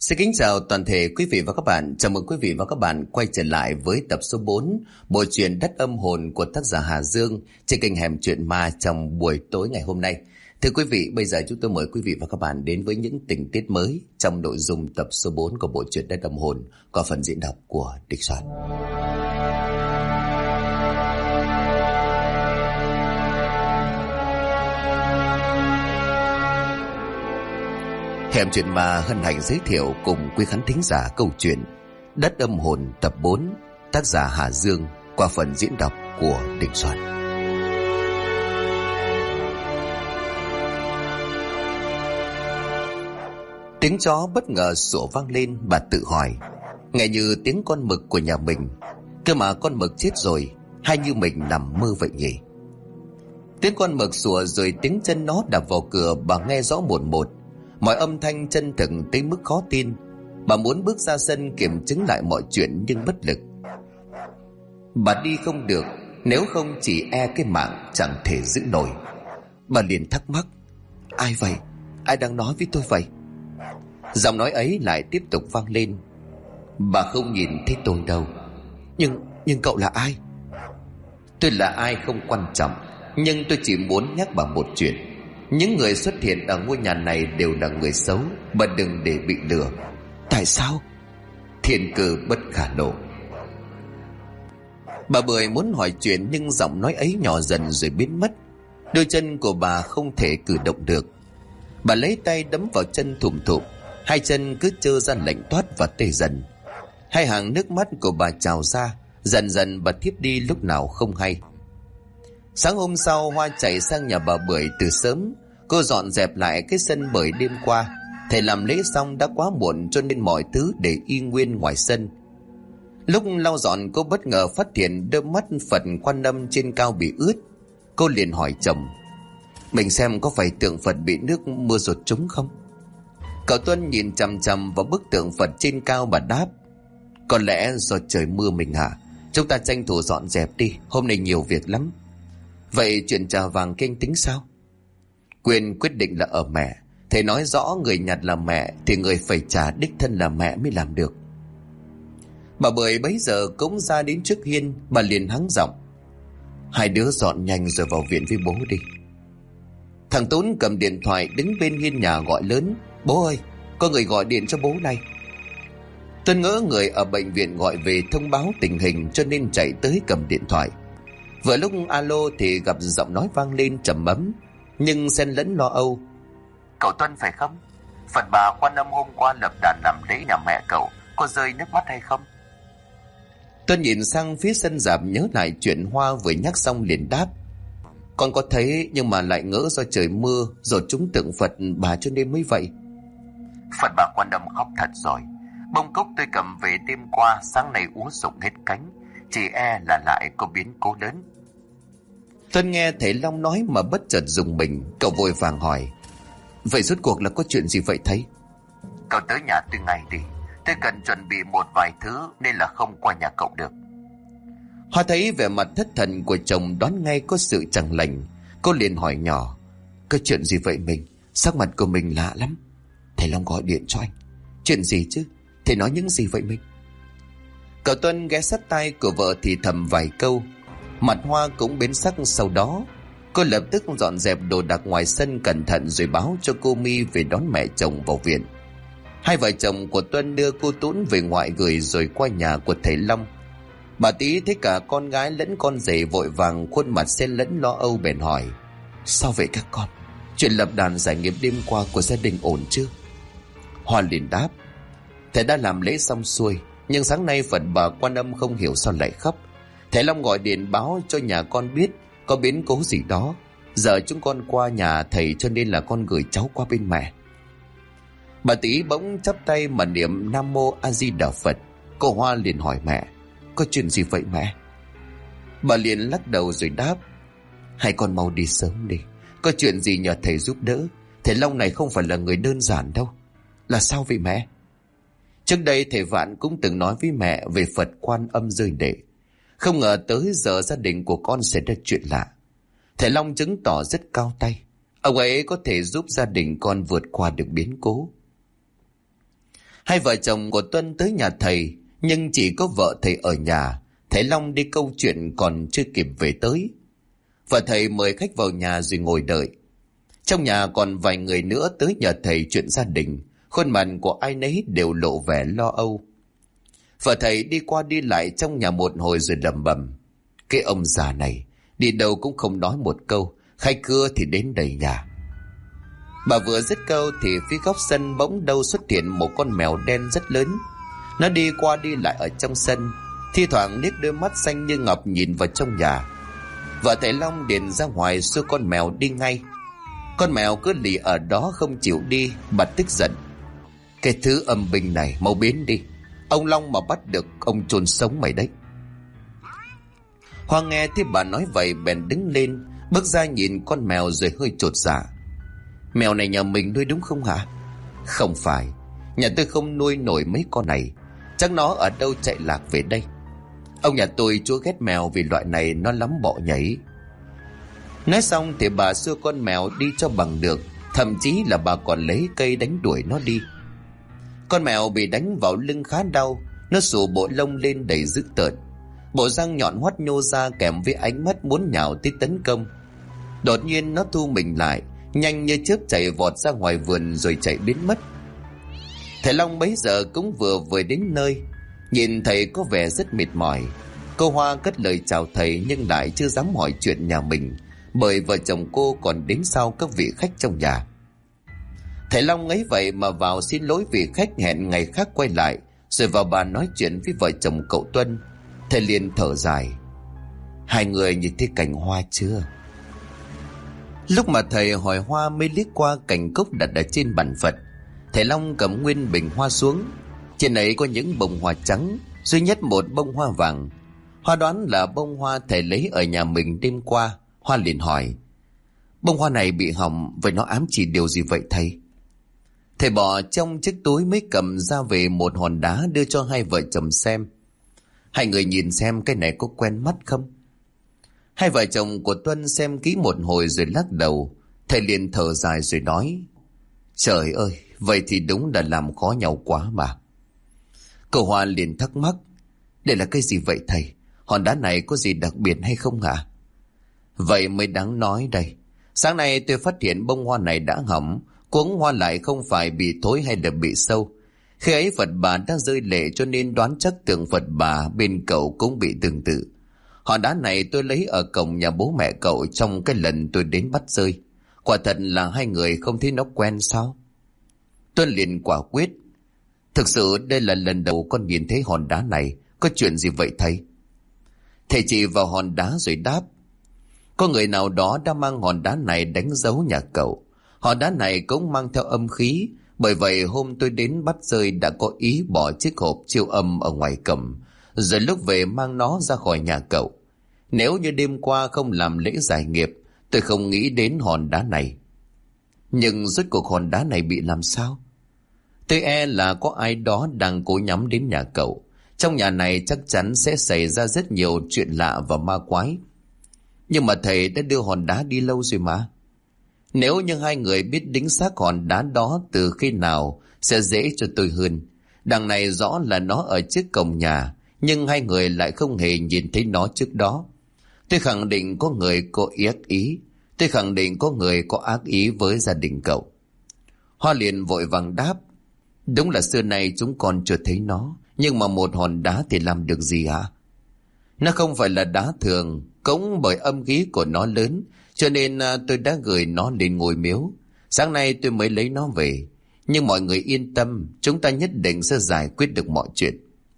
Xin kính chào toàn thể quý vị và các bạn. Chào mừng quý vị và các bạn quay trở lại với tập số 4 bộ truyện Đất Âm Hồn của tác giả Hà Dương trên kênh Hẻm Truyện Ma trong buổi tối ngày hôm nay. Thưa quý vị, bây giờ chúng tôi mời quý vị và các bạn đến với những tình tiết mới trong nội dung tập số 4 của bộ truyện Đất Âm Hồn qua phần diễn đọc của Địch Soạn. Hẻm Truyện Ma hân hạnh giới thiệu cùng quý khán thính giả câu chuyện Đất Âm Hồn tập 4, tác giả Hà Dương qua phần diễn đọc của Địch Soạn. Tiếng chó bất ngờ sủa vang lên, bà tự hỏi, nghe như tiếng con mực của nhà mình, cơ mà con mực chết rồi hay như mình nằm mơ vậy nhỉ? Tiếng con mực sủa rồi tiếng chân nó đạp vào cửa bà nghe rõ một một. Mọi âm thanh chân thực tới mức khó tin. Bà muốn bước ra sân kiểm chứng lại mọi chuyện nhưng bất lực. Bà đi không được, nếu không chỉ e cái mạng chẳng thể giữ nổi. Bà liền thắc mắc, ai vậy? Ai đang nói với tôi vậy? Giọng nói ấy lại tiếp tục vang lên, bà không nhìn thấy tôi đâu. Nhưng cậu là ai? Tôi là ai không quan trọng, nhưng tôi chỉ muốn nhắc bà một chuyện. Những người xuất hiện ở ngôi nhà này đều là người xấu, bà đừng để bị lừa. Tại sao? Thiên cơ bất khả lộ. Bà Bưởi muốn hỏi chuyện nhưng giọng nói ấy nhỏ dần rồi biến mất. Đôi chân của bà không thể cử động được. Bà lấy tay đấm vào chân thùm thụp, hai chân cứ trơ ra lạnh toát và tê dần. Hai hàng nước mắt của bà trào ra, dần dần bà thiếp đi lúc nào không hay. Sáng hôm sau, Hoa chạy sang nhà bà Bưởi từ sớm. Cô dọn dẹp lại cái sân bưởi đêm qua. Thầy làm lễ xong đã quá muộn cho nên mọi thứ để y nguyên ngoài sân. Lúc lau dọn, cô bất ngờ phát hiện đôi mắt Phật Quan Âm trên cao bị ướt. Cô liền hỏi chồng, mình xem có phải tượng Phật bị nước mưa dột trúng không? Cậu Tuân nhìn chằm chằm vào bức tượng Phật trên cao và đáp, có lẽ do trời mưa mình hả? Chúng ta tranh thủ dọn dẹp đi, hôm nay nhiều việc lắm. Vậy chuyện trà vàng kinh tính sao? Quyền quyết định là ở mẹ. Thầy nói rõ người nhặt là mẹ thì người phải trả đích thân là mẹ mới làm được. Bà Bưởi bấy giờ cũng ra đến trước hiên. Bà liền hắng giọng, hai đứa dọn nhanh rồi vào viện với bố đi. Thằng Tún cầm điện thoại đứng bên hiên nhà gọi lớn, bố ơi, có người gọi điện cho bố này. Tuân ngỡ người ở bệnh viện gọi về thông báo tình hình cho nên chạy tới cầm điện thoại. Vừa lúc alo thì gặp giọng nói vang lên trầm ấm nhưng xen lẫn lo âu. Cậu Tuân phải không? Phật bà Quan Âm hôm qua lập đàn làm lễ nhà mẹ cậu, có rơi nước mắt hay không? Tuân nhìn sang phía sân rạp nhớ lại chuyện Hoa vừa nhắc xong liền đáp, con có thấy nhưng mà lại ngỡ do trời mưa rồi trúng tượng Phật bà cho nên mới vậy. Phật bà Quan Âm khóc thật rồi. Bông cốc tôi cầm về đêm qua sáng nay úa rụng hết cánh, chỉ e là lại có biến cố lớn. Tuân nghe thầy Long nói mà bất chợt rùng mình. Cậu vội vàng hỏi, vậy rốt cuộc là có chuyện gì vậy thầy? Cậu tới nhà tôi ngay đi, tôi cần chuẩn bị một vài thứ nên là không qua nhà cậu được. Hoa thấy vẻ mặt thất thần của chồng đoán ngay có sự chẳng lành. Cô liền hỏi nhỏ, có chuyện gì vậy mình? Sắc mặt của mình lạ lắm. Thầy Long gọi điện cho anh. Chuyện gì chứ? Thầy nói những gì vậy mình? Cậu Tuân ghé sát tai của vợ thì thầm vài câu. Mặt Hoa cũng biến sắc sau đó. Cô lập tức dọn dẹp đồ đạc ngoài sân cẩn thận rồi báo cho cô My về đón mẹ chồng vào viện. Hai vợ chồng của Tuân đưa cô Tún về ngoại gửi rồi qua nhà của thầy Long. Bà Tí thấy cả con gái lẫn con rể vội vàng, khuôn mặt xen lẫn lo âu bèn hỏi, sao vậy các con? Chuyện lập đàn giải nghiệp đêm qua của gia đình ổn chưa? Hoa liền đáp, thầy đã làm lễ xong xuôi, nhưng sáng nay Phật bà Quan Âm không hiểu sao lại khóc. Thầy Long gọi điện báo cho nhà con biết có biến cố gì đó. Giờ chúng con qua nhà thầy cho nên là con gửi cháu qua bên mẹ. Bà Tí bỗng chắp tay mà niệm Nam Mô A Di Đà Phật. Cô Hoa liền hỏi mẹ, có chuyện gì vậy mẹ? Bà liền lắc đầu rồi đáp, hai con mau đi sớm đi, có chuyện gì nhờ thầy giúp đỡ. Thầy Long này không phải là người đơn giản đâu. Là sao vậy mẹ? Trước đây thầy Vạn cũng từng nói với mẹ về Phật Quan Âm rơi lệ. Không ngờ tới giờ gia đình của con sẽ ra chuyện lạ. Thầy Long chứng tỏ rất cao tay. Ông ấy có thể giúp gia đình con vượt qua được biến cố. Hai vợ chồng của Tuân tới nhà thầy, nhưng chỉ có vợ thầy ở nhà. Thầy Long đi câu chuyện còn chưa kịp về tới. Vợ thầy mời khách vào nhà rồi ngồi đợi. Trong nhà còn vài người nữa tới nhờ thầy chuyện gia đình. Khuôn mặt của ai nấy đều lộ vẻ lo âu. Vợ thầy đi qua đi lại trong nhà một hồi rồi lẩm bẩm: cái ông già này đi đâu cũng không nói một câu, khách cưa thì đến đầy nhà. Bà vừa dứt câu thì phía góc sân bỗng đâu xuất hiện một con mèo đen rất lớn. Nó đi qua đi lại ở trong sân, thi thoảng liếc đôi mắt xanh như ngọc nhìn vào trong nhà. Vợ thầy Long điện ra ngoài xua con mèo đi ngay. Con mèo cứ lì ở đó không chịu đi. Bà tức giận: cái thứ âm binh này mau biến đi, ông Long mà bắt được ông chôn sống mày đấy. Hoa nghe thấy bà nói vậy bèn đứng lên, bước ra nhìn con mèo rồi hơi chột dạ. Mèo này nhà mình nuôi đúng không hả? Không phải, nhà tôi không nuôi nổi mấy con này, chắc nó ở đâu chạy lạc về đây. Ông nhà tôi chúa ghét mèo vì loại này nó lắm bọ nhảy. Nói xong thì bà xua con mèo đi cho bằng được, thậm chí là bà còn lấy cây đánh đuổi nó đi. Con mèo bị đánh vào lưng khá đau, nó xù bộ lông lên đầy dữ tợn, bộ răng nhọn hoắt nhô ra kèm với ánh mắt muốn nhào tới tấn công. Đột nhiên nó thu mình lại, nhanh như chớp chạy vọt ra ngoài vườn rồi chạy biến mất. Thầy Long bấy giờ cũng vừa về đến nơi, nhìn thầy có vẻ rất mệt mỏi. Cô Hoa cất lời chào thầy nhưng lại chưa dám hỏi chuyện nhà mình, bởi vợ chồng cô còn đến sau các vị khách trong nhà. Thầy Long ấy vậy mà vào xin lỗi vị khách, hẹn ngày khác quay lại, rồi vào bàn nói chuyện với vợ chồng cậu Tuân. Thầy liền thở dài: hai người nhìn thấy cành hoa chưa? Lúc mà thầy hỏi Hoa mới liếc qua cành cúc đặt ở trên bàn Phật. Thầy Long cầm nguyên bình hoa xuống, trên ấy có những bông hoa trắng, duy nhất một bông hoa vàng. Hoa đoán là bông hoa thầy lấy ở nhà mình đêm qua. Hoa liền hỏi: bông hoa này bị hỏng, vậy nó ám chỉ điều gì vậy thầy? Thầy bỏ trong chiếc túi mới cầm ra về một hòn đá đưa cho hai vợ chồng xem. Hai người nhìn xem cái này có quen mắt không? Hai vợ chồng của Tuân xem kỹ một hồi rồi lắc đầu. Thầy liền thở dài rồi nói: trời ơi, vậy thì đúng là làm khó nhau quá mà. Cậu Hoa liền thắc mắc: đây là cái gì vậy thầy? Hòn đá này có gì đặc biệt hay không hả? Vậy mới đáng nói đây. Sáng nay tôi phát hiện bông hoa này đã hỏng, cuống hoa lại không phải bị thối hay là bị sâu. Khi ấy Phật bà đã rơi lệ cho nên đoán chắc tượng Phật bà bên cậu cũng bị tương tự. Hòn đá này tôi lấy ở cổng nhà bố mẹ cậu trong cái lần tôi đến bắt rơi. Quả thật là hai người không thấy nó quen sao? Tuân liền quả quyết: thực sự đây là lần đầu con nhìn thấy hòn đá này, có chuyện gì vậy thầy? Thầy chỉ vào hòn đá rồi đáp: có người nào đó đã mang hòn đá này đánh dấu nhà cậu. Hòn đá này cũng mang theo âm khí, bởi vậy hôm tôi đến bắt rơi đã có ý bỏ chiếc hộp chiêu âm ở ngoài cổng, rồi lúc về mang nó ra khỏi nhà cậu. Nếu như đêm qua không làm lễ giải nghiệp, tôi không nghĩ đến hòn đá này. Nhưng rốt cuộc hòn đá này bị làm sao? Tôi e là có ai đó đang cố nhắm đến nhà cậu. Trong nhà này chắc chắn sẽ xảy ra rất nhiều chuyện lạ và ma quái. Nhưng mà thầy đã đưa hòn đá đi lâu rồi mà. Nếu như hai người biết đính xác hòn đá đó từ khi nào sẽ dễ cho tôi hơn. Đằng này rõ là nó ở trước cổng nhà, nhưng hai người lại không hề nhìn thấy nó trước đó. Tôi khẳng định có người có ác ý. Tôi khẳng định có người có ác ý với gia đình cậu. Hoa liền vội vàng đáp: đúng là xưa nay chúng con chưa thấy nó, nhưng mà một hòn đá thì làm được gì hả? Nó không phải là đá thường, cũng bởi âm khí của nó lớn, cho nên tôi đã gửi nó lên ngôi miếu. Sáng nay tôi mới lấy nó về. Nhưng mọi người yên tâm, chúng ta nhất định sẽ giải quyết được mọi chuyện.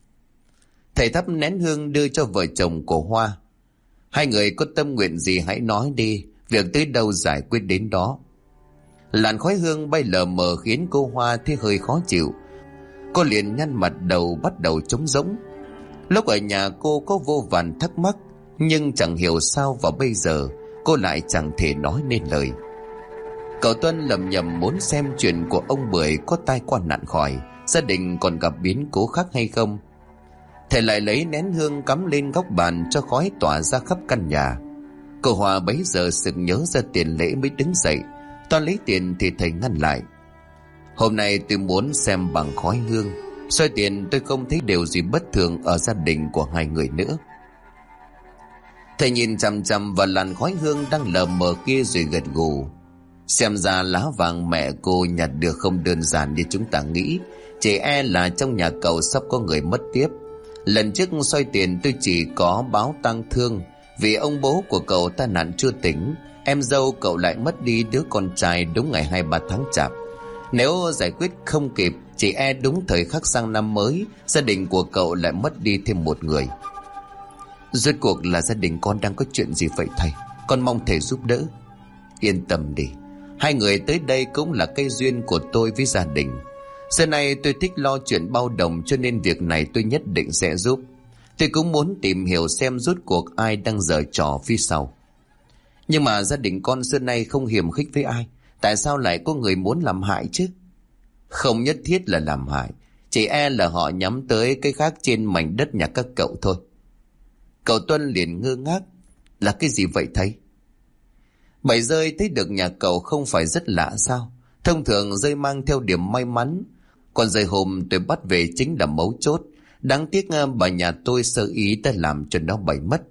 Thầy thắp nén hương đưa cho vợ chồng của Hoa. Hai người có tâm nguyện gì hãy nói đi, việc tới đâu giải quyết đến đó. Làn khói hương bay lờ mờ khiến cô Hoa thấy hơi khó chịu. Cô liền nhăn mặt đầu bắt đầu trống rỗng. Lúc ở nhà cô có vô vàn thắc mắc, nhưng chẳng hiểu sao vào bây giờ cô lại chẳng thể nói nên lời. Cậu Tuân lầm nhầm muốn xem chuyện của ông Bưởi có tai qua nạn khỏi, gia đình còn gặp biến cố khác hay không. Thầy lại lấy nén hương cắm lên góc bàn cho khói tỏa ra khắp căn nhà. Cô Hòa bấy giờ sực nhớ ra tiền lễ mới đứng dậy. Toan lấy tiền thì thầy ngăn lại. Hôm nay tôi muốn xem bằng khói hương. Soi tiền tôi không thấy điều gì bất thường ở gia đình của hai người nữa. Thầy nhìn chằm chằm vào làn khói hương đang lờ mờ kia rồi gật gù. Xem ra lá vàng mẹ cô nhặt được không đơn giản như chúng ta nghĩ. Chỉ e là trong nhà cậu sắp có người mất tiếp. Lần trước soi tiền tôi chỉ có báo tang thương, vì ông bố của cậu tai nạn chưa tỉnh. Em dâu cậu lại mất đi đứa con trai đúng ngày 23 tháng Chạp. Nếu giải quyết không kịp, chỉ e đúng thời khắc sang năm mới, gia đình của cậu lại mất đi thêm một người. Rốt cuộc là gia đình con đang có chuyện gì vậy thầy? Con mong thầy giúp đỡ. Yên tâm đi, hai người tới đây cũng là cây duyên của tôi với gia đình. Xưa nay tôi thích lo chuyện bao đồng, cho nên việc này tôi nhất định sẽ giúp. Tôi cũng muốn tìm hiểu xem rốt cuộc ai đang giở trò phía sau. Nhưng mà gia đình con xưa nay không hiềm khích với ai, tại sao lại có người muốn làm hại chứ? Không nhất thiết là làm hại, chỉ e là họ nhắm tới cái khác trên mảnh đất nhà các cậu thôi. Cậu Tuân liền ngơ ngác. Là cái gì vậy thầy? Bảy rơi thấy được nhà cậu không phải rất lạ sao? Thông thường rơi mang theo điểm may mắn, còn rơi hôm tôi bắt về chính là mấu chốt. Đáng tiếc bà nhà tôi sơ ý đã làm cho nó bày mất.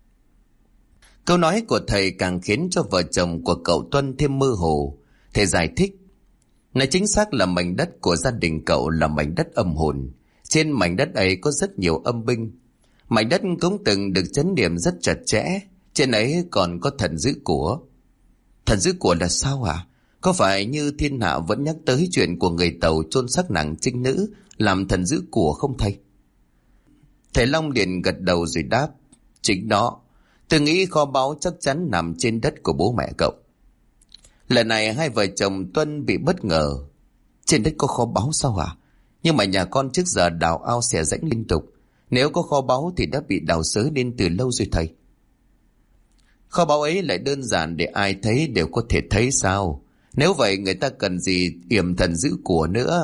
Câu nói của thầy càng khiến cho vợ chồng của cậu Tuân thêm mơ hồ. Thầy giải thích. Nói chính xác là mảnh đất của gia đình cậu là mảnh đất âm hồn. Trên mảnh đất ấy có rất nhiều âm binh. Mảnh đất cũng từng được trấn điểm rất chặt chẽ. Trên ấy còn có thần giữ của. Thần giữ của là sao hả? Có phải như thiên hạ vẫn nhắc tới chuyện của người Tàu chôn xác nàng trinh nữ làm thần giữ của không thầy? Thầy Long liền gật đầu rồi đáp. Chính đó. Tôi nghĩ kho báu chắc chắn nằm trên đất của bố mẹ cậu. Lần này hai vợ chồng Tuân bị bất ngờ. Trên đất có kho báu sao hả? Nhưng mà nhà con trước giờ đào ao xẻ rãnh liên tục. Nếu có kho báu thì đã bị đào xới lên từ lâu rồi thầy. Kho báu ấy lại đơn giản để ai thấy đều có thể thấy sao? Nếu vậy người ta cần gì yểm thần giữ của nữa?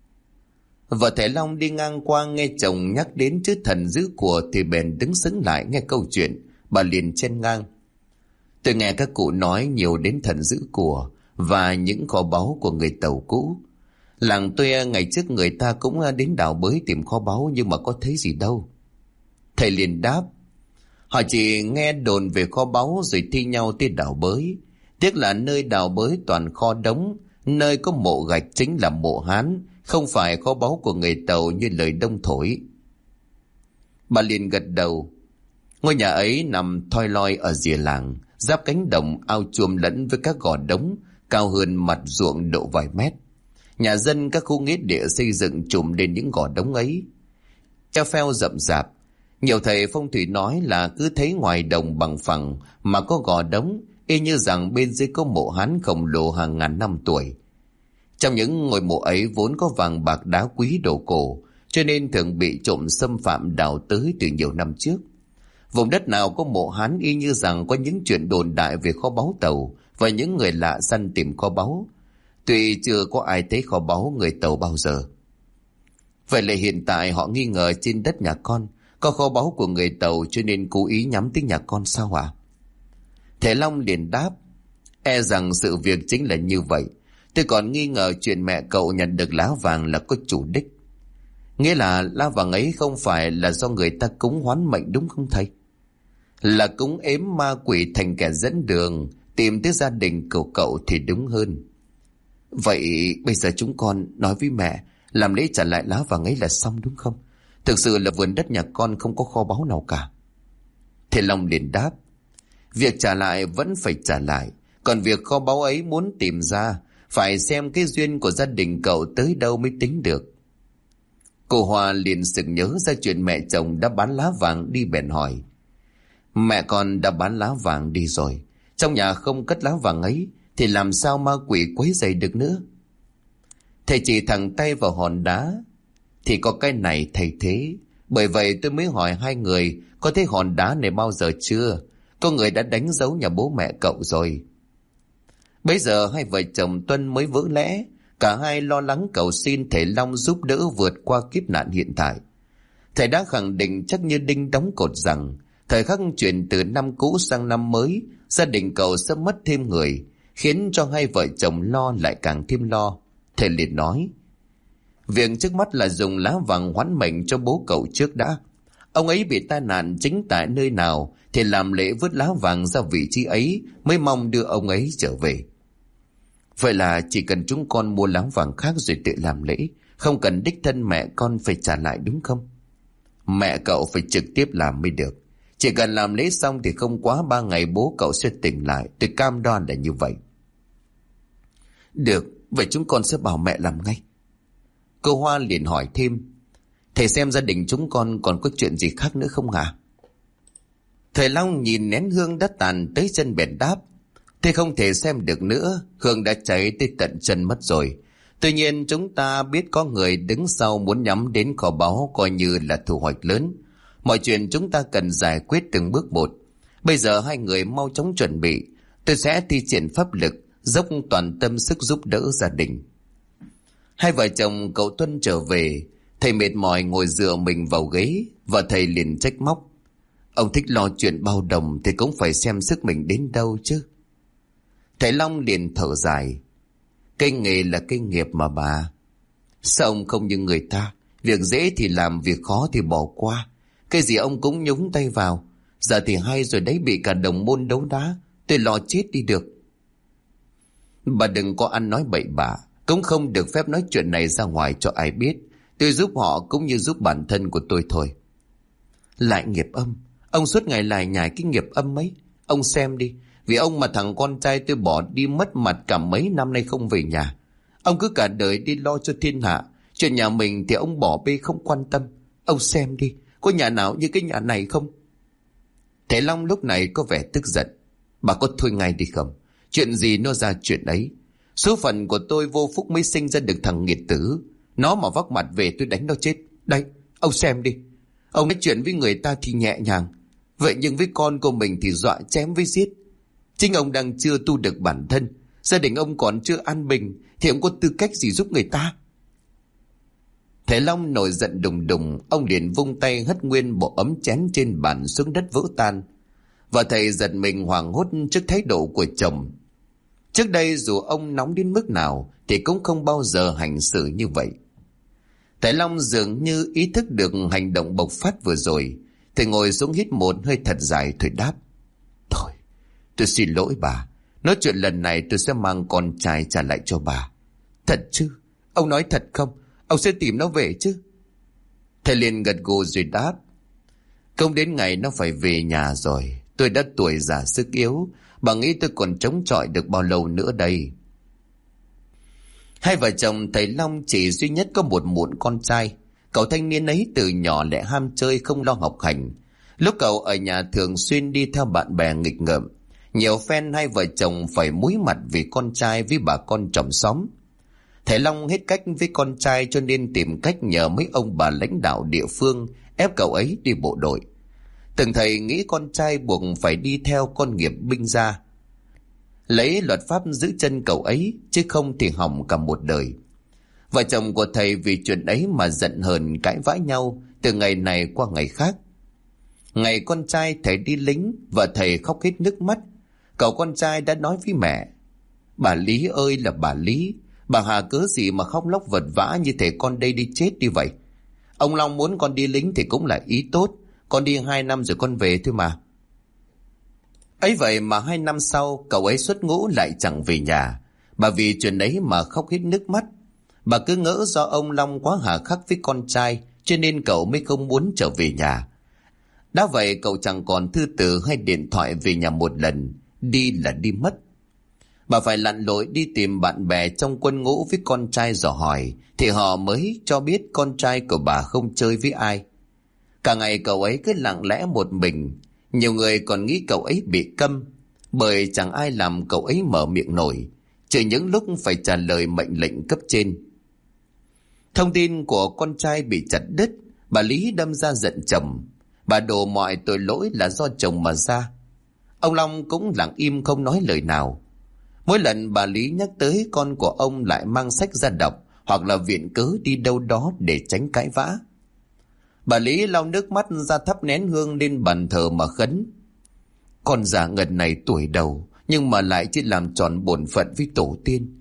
Vợ thầy Long đi ngang qua nghe chồng nhắc đến chữ thần giữ của thì bèn đứng sững lại nghe câu chuyện. Bà liền chen ngang. Tôi nghe các cụ nói nhiều đến thần giữ của và những kho báu của người Tàu cũ. Làng tôi ngày trước người ta cũng đến đào bới tìm kho báu nhưng mà có thấy gì đâu. Thầy liền đáp. Họ chỉ nghe đồn về kho báu rồi thi nhau đi đào bới. Tiếc là nơi đào bới toàn kho đống, nơi có mộ gạch chính là mộ Hán, không phải kho báu của người Tàu như lời đông thổi. Bà liền gật đầu. Ngôi nhà ấy nằm thoi loi ở rìa làng, giáp cánh đồng ao chuông lẫn với các gò đống, cao hơn mặt ruộng độ vài mét. Nhà dân các khu nghĩa địa xây dựng trùm lên những gò đống ấy. Eo pheo rậm rạp. Nhiều thầy phong thủy nói là cứ thấy ngoài đồng bằng phẳng mà có gò đống, y như rằng bên dưới có mộ Hán khổng lồ hàng ngàn năm tuổi. Trong những ngôi mộ ấy vốn có vàng bạc đá quý đồ cổ, cho nên thường bị trộm xâm phạm đào tới từ nhiều năm trước. Vùng đất nào có mộ Hán y như rằng có những chuyện đồn đại về kho báu Tàu và những người lạ săn tìm kho báu. Tuy chưa có ai thấy kho báu người Tàu bao giờ. Vậy là hiện tại họ nghi ngờ trên đất nhà con có kho báu của người Tàu, cho nên cố ý nhắm tới nhà con sao ạ? Thầy Long liền đáp. E rằng sự việc chính là như vậy. Tôi còn nghi ngờ chuyện mẹ cậu nhận được lá vàng là có chủ đích. Nghĩa là lá vàng ấy không phải là do người ta cúng hoán mệnh đúng không thầy? Là cúng ếm ma quỷ thành kẻ dẫn đường tìm tới gia đình của cậu thì đúng hơn. Vậy bây giờ chúng con nói với mẹ làm lễ trả lại lá vàng ấy là xong đúng không? Thực sự là vườn đất nhà con không có kho báu nào cả. Thầy Long liền đáp. Việc trả lại vẫn phải trả lại. Còn việc kho báu ấy muốn tìm ra phải xem cái duyên của gia đình cậu tới đâu mới tính được. Cô Hoa liền sực nhớ ra chuyện mẹ chồng đã bán lá vàng đi bèn hỏi. Mẹ con đã bán lá vàng đi rồi, trong nhà không cất lá vàng ấy thì làm sao ma quỷ quấy rầy được nữa? Thầy chỉ thẳng tay vào hòn đá. Thì có cái này thầy thế. Bởi vậy tôi mới hỏi hai người có thấy hòn đá này bao giờ chưa? Có người đã đánh dấu nhà bố mẹ cậu rồi. Bây giờ hai vợ chồng Tuân mới vỡ lẽ. Cả hai lo lắng cầu xin thầy Long giúp đỡ vượt qua kiếp nạn hiện tại. Thầy đã khẳng định chắc như đinh đóng cột rằng thời khắc chuyển từ năm cũ sang năm mới, gia đình cậu sẽ mất thêm người, khiến cho hai vợ chồng lo lại càng thêm lo. Thầy liền nói: việc trước mắt là dùng lá vàng hoán mệnh cho bố cậu trước đã. Ông ấy bị tai nạn chính tại nơi nào thì làm lễ vứt lá vàng ra vị trí ấy, mới mong đưa ông ấy trở về. Vậy là chỉ cần chúng con mua lá vàng khác rồi tự làm lễ, không cần đích thân mẹ con phải trả lại đúng không? Mẹ cậu phải trực tiếp làm mới được. Chỉ cần làm lễ xong thì không quá 3 ngày bố cậu sẽ tỉnh lại, tôi cam đoan là như vậy. Được, vậy chúng con sẽ bảo mẹ làm ngay. Cô Hoa liền hỏi thêm: thầy xem gia đình chúng con còn có chuyện gì khác nữa không hả? Thầy Long nhìn nén hương đã tàn tới chân bèn đáp: thế không thể xem được nữa, hương đã cháy tới tận chân mất rồi. Tuy nhiên chúng ta biết có người đứng sau muốn nhắm đến kho báu, coi như là thu hoạch lớn. Mọi chuyện chúng ta cần giải quyết từng bước một. Bây giờ hai người mau chóng chuẩn bị, tôi sẽ thi triển pháp lực, dốc toàn tâm sức giúp đỡ gia đình. Hai vợ chồng cậu Tuân trở về, thầy mệt mỏi ngồi dựa mình vào ghế, và thầy liền trách móc: ông thích lo chuyện bao đồng thì cũng phải xem sức mình đến đâu chứ. Thầy Long liền thở dài: cái nghề là cái nghiệp mà bà. Sao ông không như người ta, việc dễ thì làm, việc khó thì bỏ qua. Cái gì ông cũng nhúng tay vào. Giờ thì hay rồi đấy, bị cả đồng môn đấu đá, tôi lo chết đi được. Bà đừng có ăn nói bậy bạ, cũng không được phép nói chuyện này ra ngoài cho ai biết. Tôi giúp họ cũng như giúp bản thân của tôi thôi. Lại nghiệp âm, ông suốt ngày lải nhải cái nghiệp âm ấy. Ông xem đi, vì ông mà thằng con trai tôi bỏ đi mất mặt cả mấy năm nay không về nhà. Ông cứ cả đời đi lo cho thiên hạ, chuyện nhà mình thì ông bỏ bê không quan tâm. Ông xem đi, có nhà nào như cái nhà này không? Thầy Long lúc này có vẻ tức giận: bà có thôi ngay đi không? Chuyện gì nó ra chuyện ấy. Số phận của tôi vô phúc mới sinh ra được thằng nghiệt tử. Nó mà vác mặt về tôi đánh nó chết. Đây, ông xem đi. Ông nói chuyện với người ta thì nhẹ nhàng, vậy nhưng với con của mình thì dọa chém với giết. Chính ông đang chưa tu được bản thân, gia đình ông còn chưa an bình, thì ông có tư cách gì giúp người ta? Thầy Long nổi giận đùng đùng, ông liền vung tay hất nguyên bộ ấm chén trên bàn xuống đất vỡ tan. Và thầy giật mình hoảng hốt trước thái độ của chồng. Trước đây dù ông nóng đến mức nào thì cũng không bao giờ hành xử như vậy. Thầy Long dường như ý thức được hành động bộc phát vừa rồi. Thầy ngồi xuống hít một hơi thật dài rồi đáp: thôi, tôi xin lỗi bà. Nói chuyện lần này tôi sẽ mang con trai trả lại cho bà. Thật chứ? Ông nói thật không? Ông sẽ tìm nó về chứ? Thầy liền gật gù rồi đáp: không đến ngày nó phải về nhà rồi. Tôi đã tuổi già sức yếu, bà nghĩ tôi còn chống chọi được bao lâu nữa đây? Hai vợ chồng thầy Long chỉ duy nhất có một mụn con trai. Cậu thanh niên ấy từ nhỏ lại ham chơi, không lo học hành. Lúc cậu ở nhà thường xuyên đi theo bạn bè nghịch ngợm. Nhiều phen hai vợ chồng phải múi mặt vì con trai với bà con chòm xóm. Thầy Long hết cách với con trai cho nên tìm cách nhờ mấy ông bà lãnh đạo địa phương ép cậu ấy đi bộ đội. Từng thầy nghĩ con trai buộc phải đi theo con nghiệp binh gia, lấy luật pháp giữ chân cậu ấy, chứ không thì hỏng cả một đời. Vợ chồng của thầy vì chuyện ấy mà giận hờn cãi vã nhau từ ngày này qua ngày khác. Ngày con trai thầy đi lính, vợ thầy khóc hết nước mắt. Cậu con trai đã nói với mẹ: bà Lý ơi là bà Lý, bà Hà cớ gì mà khóc lóc vật vã như thể con đây đi chết đi vậy. Ông Long muốn con đi lính thì cũng là ý tốt, con đi 2 năm rồi con về thôi mà. Ấy vậy mà 2 năm sau cậu ấy xuất ngũ lại chẳng về nhà. Bà vì chuyện ấy mà khóc hết nước mắt. Bà cứ ngỡ do ông Long quá hà khắc với con trai cho nên cậu mới không muốn trở về nhà. Đã vậy cậu chẳng còn thư từ hay điện thoại về nhà một lần, đi là đi mất. Bà phải lặn lội đi tìm bạn bè trong quân ngũ với con trai dò hỏi, thì họ mới cho biết con trai của bà không chơi với ai. Cả ngày cậu ấy cứ lặng lẽ một mình. Nhiều người còn nghĩ cậu ấy bị câm, bởi chẳng ai làm cậu ấy mở miệng nổi, trừ những lúc phải trả lời mệnh lệnh cấp trên. Thông tin của con trai bị chặt đứt, bà Lý đâm ra giận chồng. Bà đổ mọi tội lỗi là do chồng mà ra. Ông Long cũng lặng im không nói lời nào. Mỗi lần bà Lý nhắc tới con của ông lại mang sách ra đọc, hoặc là viện cớ đi đâu đó để tránh cãi vã. Bà Lý lau nước mắt ra thắp nén hương lên bàn thờ mà khấn: con già ngần này tuổi đầu nhưng mà lại chỉ làm tròn bổn phận với tổ tiên.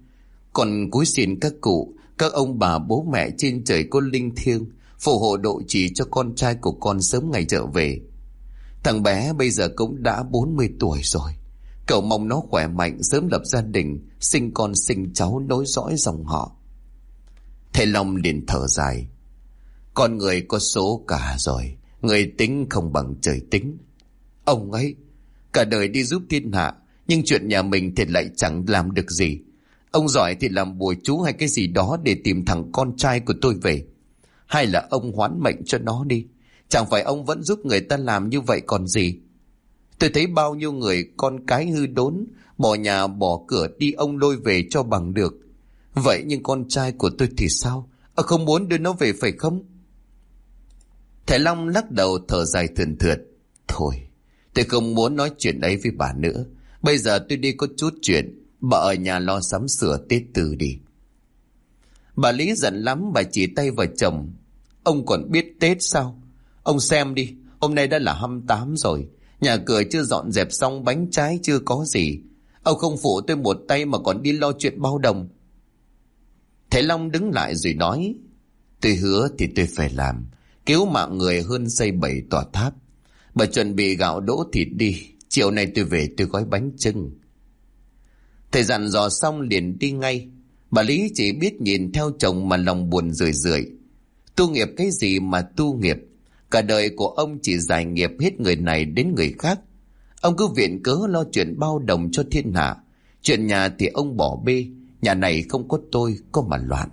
Còn cúi xin các cụ, các ông bà bố mẹ trên trời có linh thiêng, phù hộ độ trì cho con trai của con sớm ngày trở về. Thằng bé bây giờ cũng đã 40 tuổi rồi. Cậu mong nó khỏe mạnh, sớm lập gia đình, sinh con sinh cháu nối dõi dòng họ. Thầy Long liền thở dài. Con người có số cả rồi, người tính không bằng trời tính. Ông ấy cả đời đi giúp thiên hạ, nhưng chuyện nhà mình thì lại chẳng làm được gì. Ông giỏi thì làm bùa chú hay cái gì đó để tìm thằng con trai của tôi về. Hay là ông hoán mệnh cho nó đi. Chẳng phải ông vẫn giúp người ta làm như vậy còn gì. Tôi thấy bao nhiêu người con cái hư đốn, bỏ nhà bỏ cửa đi ông lôi về cho bằng được. Vậy nhưng con trai của tôi thì sao? Không muốn đưa nó về phải không? Thầy Long lắc đầu thở dài thườn thượt. Thôi, tôi không muốn nói chuyện ấy với bà nữa. Bây giờ tôi đi có chút chuyện, bà ở nhà lo sắm sửa Tết Tư đi. Bà Lý giận lắm, bà chỉ tay vào chồng. Ông còn biết Tết sao? Ông xem đi, hôm nay đã là 28 rồi. Nhà cửa chưa dọn dẹp xong, bánh trái chưa có gì. Ông không phụ tôi một tay mà còn đi lo chuyện bao đồng. Thầy Long đứng lại rồi nói. Tôi hứa thì tôi phải làm. Cứu mạng người hơn xây 7 tòa tháp. Bà chuẩn bị gạo đỗ thịt đi. Chiều nay tôi về tôi gói bánh chưng. Thầy dặn dò xong liền đi ngay. Bà Lý chỉ biết nhìn theo chồng mà lòng buồn rười rượi. Tu nghiệp cái gì mà tu nghiệp? Cả đời của ông chỉ giải nghiệp hết người này đến người khác. Ông cứ viện cớ lo chuyện bao đồng cho thiên hạ. Chuyện nhà thì ông bỏ bê. Nhà này không có tôi có mà loạn.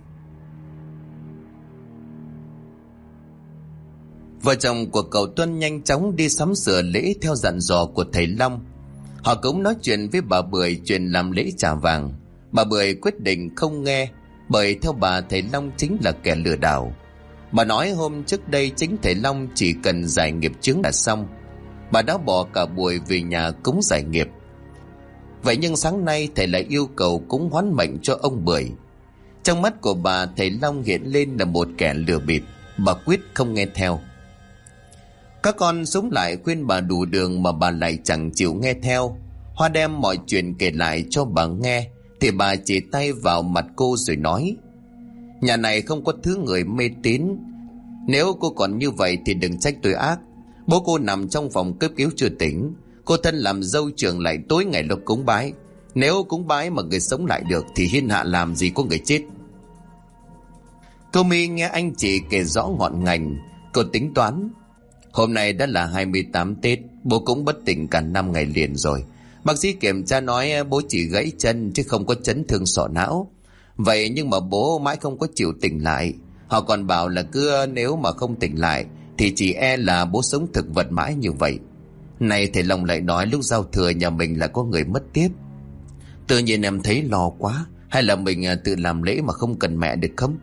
Vợ chồng của cậu Tuân nhanh chóng đi sắm sửa lễ theo dặn dò của thầy Long. Họ cũng nói chuyện với bà Bưởi chuyện làm lễ trả vàng. Bà Bưởi quyết định không nghe, bởi theo bà thầy Long chính là kẻ lừa đảo. Bà nói hôm trước đây chính thầy Long chỉ cần giải nghiệp chướng là xong. Bà đã bỏ cả buổi về nhà cúng giải nghiệp. Vậy nhưng sáng nay thầy lại yêu cầu cúng hoán mệnh cho ông Bưởi. Trong mắt của bà, thầy Long hiện lên là một kẻ lừa bịp. Bà quyết không nghe theo. Các con sống lại khuyên bà đủ đường mà bà lại chẳng chịu nghe theo. Hoa đem mọi chuyện kể lại cho bà nghe thì bà chỉ tay vào mặt cô rồi nói. Nhà này không có thứ người mê tín. Nếu cô còn như vậy thì đừng trách tôi ác. Bố cô nằm trong phòng cấp cứu chưa tỉnh. Cô thân làm dâu trưởng lại tối ngày lúc cúng bái. Nếu cúng bái mà người sống lại được thì thiên hạ làm gì có người chết. Cô My nghe anh chị kể rõ ngọn ngành. Cô tính toán. Hôm nay đã là 28 Tết. Bố cũng bất tỉnh cả 5 ngày liền rồi. Bác sĩ kiểm tra nói bố chỉ gãy chân chứ không có chấn thương sọ não. Vậy nhưng mà bố mãi không có chịu tỉnh lại. Họ còn bảo là cứ nếu mà không tỉnh lại thì chỉ e là bố sống thực vật mãi như vậy. Này thầy Long lại nói lúc giao thừa nhà mình là có người mất tiếp. Tự nhiên em thấy lo quá. Hay là mình tự làm lễ mà không cần mẹ được không?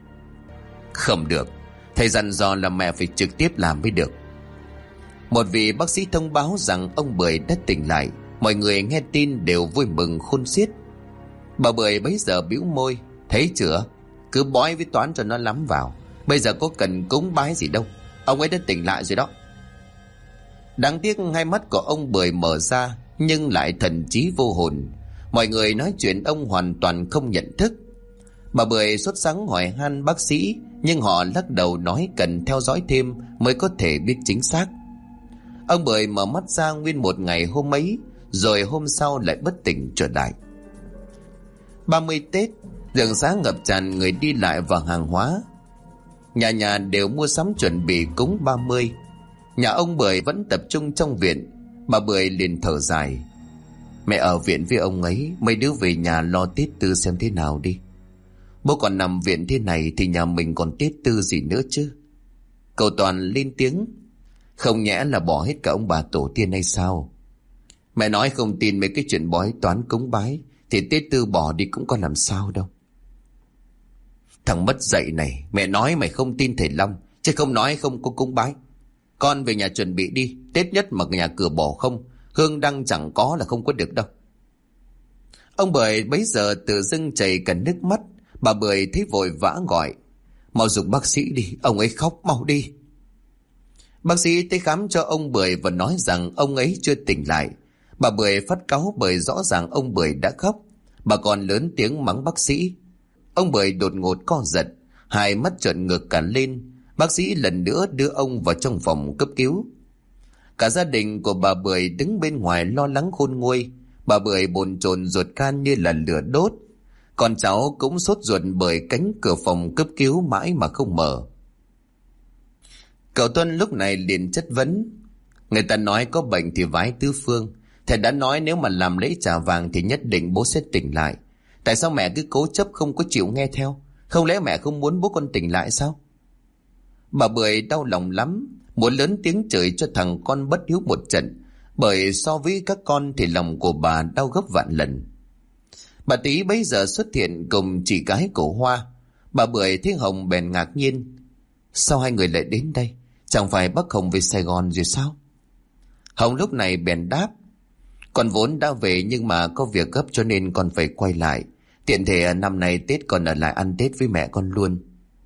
Không được. Thầy dặn dò là mẹ phải trực tiếp làm mới được. Một vị bác sĩ thông báo rằng ông Bưởi đã tỉnh lại. Mọi người nghe tin đều vui mừng khôn xiết. Bà Bưởi bấy giờ bĩu môi. Thấy chưa? Cứ bói với toán cho nó lắm vào. Bây giờ có cần cúng bái gì đâu. Ông ấy đã tỉnh lại rồi đó. Đáng tiếc hai mắt của ông Bưởi mở ra nhưng lại thần trí vô hồn. Mọi người nói chuyện ông hoàn toàn không nhận thức. Bà Bưởi sốt sắng hỏi han bác sĩ, nhưng họ lắc đầu nói cần theo dõi thêm mới có thể biết chính xác. Ông Bưởi mở mắt ra nguyên một ngày hôm ấy, rồi hôm sau lại bất tỉnh trở lại. 30 Tết, đường xá ngập tràn người đi lại và hàng hóa. Nhà nhà đều mua sắm chuẩn bị cúng 30. Nhà ông Bưởi vẫn tập trung trong viện. Bà Bưởi liền thở dài. Mẹ ở viện với ông ấy, mấy đứa về nhà lo Tết Tư xem thế nào đi. Bố còn nằm viện thế này thì nhà mình còn Tết Tư gì nữa chứ? Cậu Toàn lên tiếng. Không nhẽ là bỏ hết cả ông bà tổ tiên hay sao? Mẹ nói không tin mấy cái chuyện bói toán cúng bái thì Tết Tư bỏ đi cũng có làm sao đâu. Thằng mất dạy này, mẹ nói mày không tin thầy Long chứ không nói không có cúng bái. Con về nhà chuẩn bị đi. Tết nhất mà nhà cửa bỏ không, hương đăng chẳng có là không có được đâu. Ông Bưởi bấy giờ tự dưng chảy cả nước mắt. Bà Bưởi thấy vội vã gọi. Mau giục bác sĩ đi, ông ấy khóc mau đi. Bác sĩ tới khám cho ông Bưởi và nói rằng ông ấy chưa tỉnh lại. Bà Bưởi phát cáu bởi rõ ràng ông Bưởi đã khóc. Bà còn lớn tiếng mắng bác sĩ. Ông Bưởi đột ngột co giật, hai mắt trợn ngược cả lên. Bác sĩ lần nữa đưa ông vào trong phòng cấp cứu. Cả gia đình của bà Bưởi đứng bên ngoài lo lắng khôn nguôi. Bà Bưởi bồn chồn ruột gan như là lửa đốt. Con cháu cũng sốt ruột bởi cánh cửa phòng cấp cứu mãi mà không mở. Cậu Tuân lúc này liền chất vấn. Người ta nói có bệnh thì vái tứ phương. Thầy đã nói nếu mà làm lễ trả vàng thì nhất định bố sẽ tỉnh lại. Tại sao mẹ cứ cố chấp không có chịu nghe theo? Không lẽ mẹ không muốn bố con tỉnh lại sao? Bà Bưởi đau lòng lắm, muốn lớn tiếng chửi cho thằng con bất hiếu một trận, bởi so với các con thì lòng của bà đau gấp vạn lần. Bà Tí bấy giờ xuất hiện cùng chị gái của Hoa. Bà Bưởi thấy Hồng bèn ngạc nhiên. Sao hai người lại đến đây? Chẳng phải bác Hồng về Sài Gòn rồi sao? Hồng lúc này bèn đáp. Con vốn đã về nhưng mà có việc gấp cho nên con phải quay lại. Tiện thể năm nay Tết con ở lại ăn Tết với mẹ con luôn.